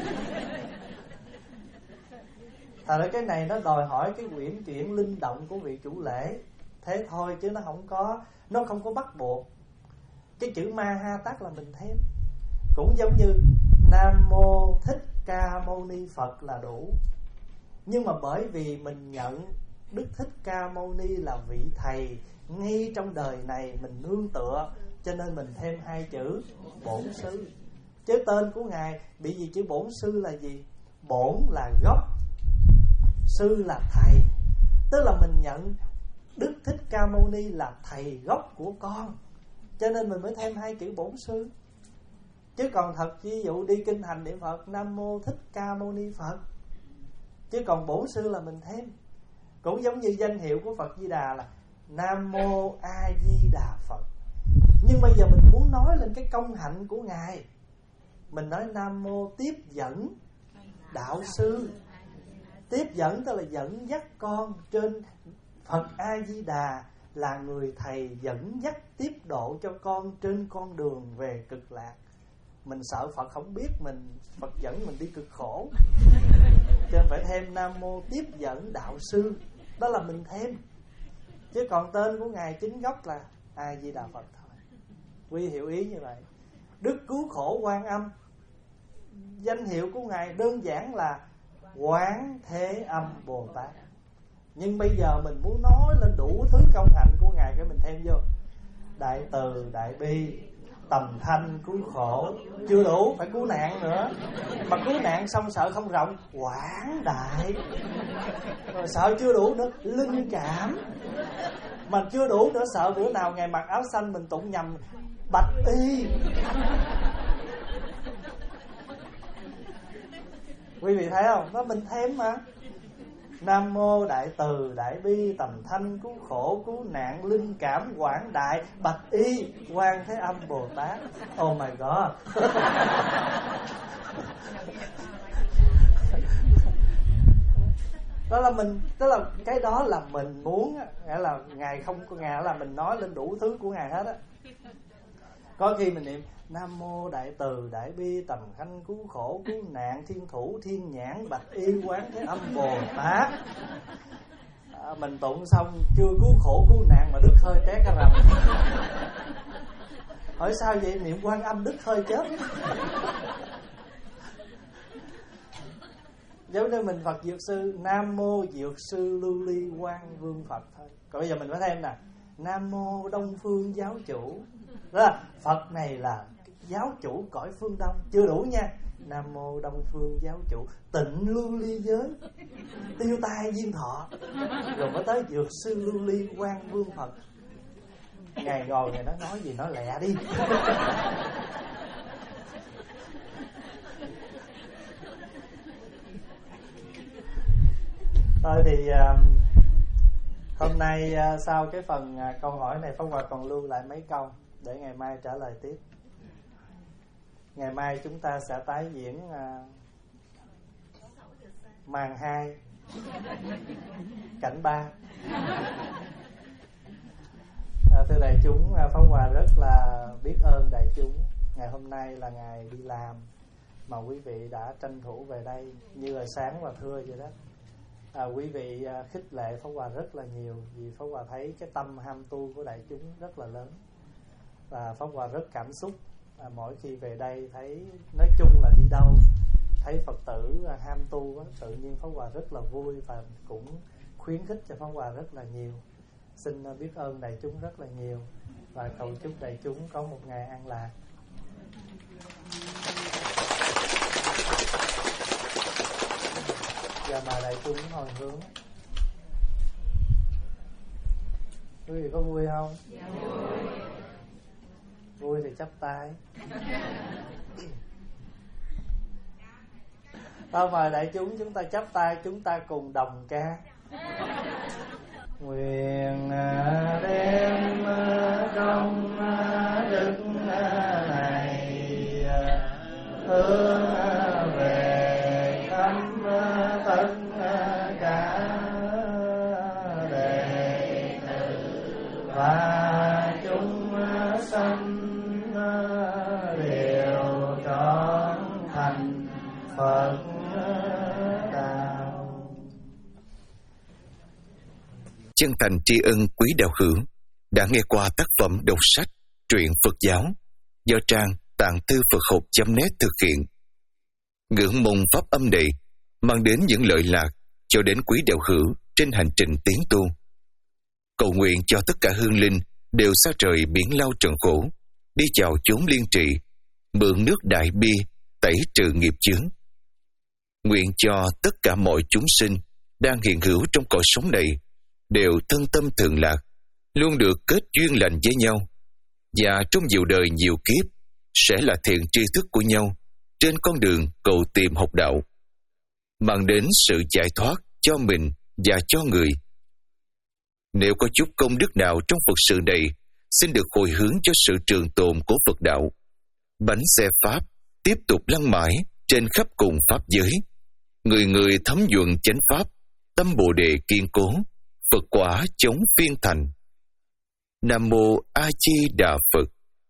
Thật ra cái này nó đòi hỏi cái uyển chuyển linh động của vị chủ lễ, thế thôi, chứ nó không có nó không có bắt buộc. Cái chữ Ma Ha Tát là mình thêm. Cũng giống như Nam Mô Thích Ca Mâu Ni Phật là đủ. Nhưng mà bởi vì mình nhận Đức Thích Ca Mâu Ni là vị thầy ngay trong đời này mình nương tựa, cho nên mình thêm hai chữ Bổn Sư. Chứ tên của Ngài bị gì chữ Bổn Sư là gì? Bổn là gốc, sư là thầy. Tức là mình nhận Đức Thích Ca Mâu Ni là thầy gốc của con, cho nên mình mới thêm hai chữ Bổn Sư. Chứ còn thật ví dụ đi kinh hành niệm Phật Nam Mô Thích Ca Mâu Ni Phật, chứ còn Bổn Sư là mình thêm. Cũng giống như danh hiệu của Phật Di Đà là Nam Mô A Di Đà Phật. Nhưng bây giờ mình muốn nói lên cái công hạnh của Ngài, mình nói Nam Mô Tiếp Dẫn Đạo Sư. Tiếp dẫn tức là dẫn dắt con trên. Phật A Di Đà là người thầy dẫn dắt tiếp độ cho con trên con đường về cực lạc. Mình sợ Phật không biết mình, Phật dẫn mình đi cực khổ, cho nên phải thêm Nam Mô Tiếp Dẫn Đạo Sư. Đó là mình thêm. Chứ còn tên của Ngài chính gốc là A Di Đà Phật thôi. Quy hiểu ý như vậy. Đức Cứu Khổ Quan Âm, danh hiệu của Ngài đơn giản là Quán Thế Âm Bồ Tát. Nhưng bây giờ mình muốn nói lên đủ thứ công hạnh của Ngài, cái mình thêm vô Đại Từ, Đại Bi, Tầm Thanh, Cứu Khổ. Chưa đủ, phải cứu nạn nữa. Mà cứu nạn xong sợ không rộng, Quảng Đại. Rồi sợ chưa đủ nữa, Linh Cảm. Mà chưa đủ nữa, sợ bữa nào Ngài mặc áo xanh mình tụng nhầm, Bạch Y. Quý vị thấy không? Nó mình thêm mà. Nam Mô Đại Từ, Đại Bi, Tầm Thanh, Cứu Khổ, Cứu Nạn, Linh Cảm, Quảng Đại, Bạch Y, Quan Thế Âm Bồ Tát. Oh my God. Đó là mình, tức là cái đó là mình muốn, nghĩa là Ngài không có, Ngài là mình nói lên đủ thứ của Ngài hết á. Có khi mình niệm Nam mô Đại Từ Đại Bi Tầm Khanh Cứu Khổ Cứu Nạn Thiên Thủ Thiên Nhãn Bạch Y Quán Thế Âm Bồ Tát. À, mình tụng xong chưa cứu khổ cứu nạn mà đứt hơi té cả rầm. Hỏi sao vậy? Niệm Quan Âm đứt hơi chết. Giống như mình Phật Dược Sư, Nam mô Dược Sư Lưu Ly Quang Vương Phật thôi. Còn bây giờ mình phải thêm nè, Nam mô Đông Phương Giáo Chủ. Đó là Phật này là giáo chủ cõi phương Đông. Chưa đủ nha. Nam mô Đông Phương Giáo Chủ Tịnh Lưu Ly Giới Tiêu Tai Duyên Thọ. Rồi mới tới Dược Sư Lưu Ly Quang Vương Phật. Ngài ngồi Ngài nói nói gì nói lẹ đi. Thôi thì uh, hôm nay uh, sau cái phần uh, câu hỏi này Pháp Hòa còn lưu lại mấy câu để ngày mai trả lời tiếp. Ngày mai chúng ta sẽ tái diễn uh, màn hai, cảnh ba. À, thưa đại chúng, uh, Pháp Hòa rất là biết ơn đại chúng. Ngày hôm nay là ngày đi làm mà quý vị đã tranh thủ về đây như là sáng và thưa vậy đó. À, quý vị à, khích lệ Pháp Hòa rất là nhiều, vì Pháp Hòa thấy cái tâm ham tu của đại chúng rất là lớn, và Pháp Hòa rất cảm xúc à, mỗi khi về đây thấy, nói chung là đi đâu thấy Phật tử à, ham tu á, tự nhiên Pháp Hòa rất là vui và cũng khuyến khích cho Pháp Hòa rất là nhiều. Xin à, biết ơn đại chúng rất là nhiều và cầu chúc đại chúng có một ngày an lạc. Giờ mà đại chúng hồi hướng. Quý vị có vui không? Dạ, vui. Vui thì chắp tay. Thôi mời đại chúng chúng ta chắp tay, chúng ta cùng đồng ca. Nguyện đem công đức này hướng về khắp tất cả đệ tử và chúng sanh đều trọn thành Phật đạo. Chân thành tri ân quý đạo hữu đã nghe qua tác phẩm đọc sách truyện Phật giáo do trang tạng thư Phật học chấm net thực hiện. Ngưỡng mong pháp âm này mang đến những lợi lạc cho đến quý đạo hữu trên hành trình tiến tu. Cầu nguyện cho tất cả hương linh đều xa trời biển lao trần khổ, đi vào chốn liên trị, mượn nước đại bi tẩy trừ nghiệp chướng. Nguyện cho tất cả mọi chúng sinh đang hiện hữu trong cõi sống này đều thân tâm thường lạc, luôn được kết duyên lành với nhau, và trong nhiều đời nhiều kiếp sẽ là thiện tri thức của nhau trên con đường cầu tìm học đạo, mang đến sự giải thoát cho mình và cho người. Nếu có chút công đức nào trong Phật sự này, xin được hồi hướng cho sự trường tồn của Phật đạo. Bánh xe Pháp tiếp tục lăn mãi trên khắp cùng Pháp giới. Người người thấm nhuận chánh Pháp, tâm Bồ Đề kiên cố, Phật quả chống phiên thành. Nam Mô A Di Đà Phật.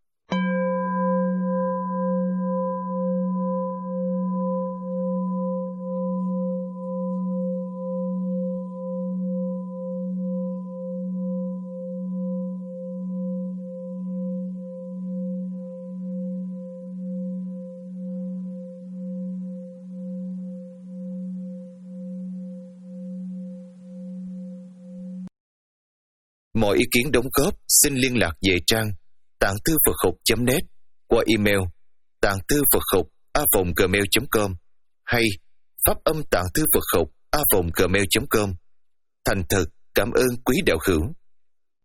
Mọi ý kiến đóng góp xin liên lạc về trang tạng thư Phật học chấm net qua email tạng thư Phật học a vòng gmail chấm com hay pháp âm tạng thư Phật học a vòng gmail chấm com. Thành thật cảm ơn quý đạo hữu.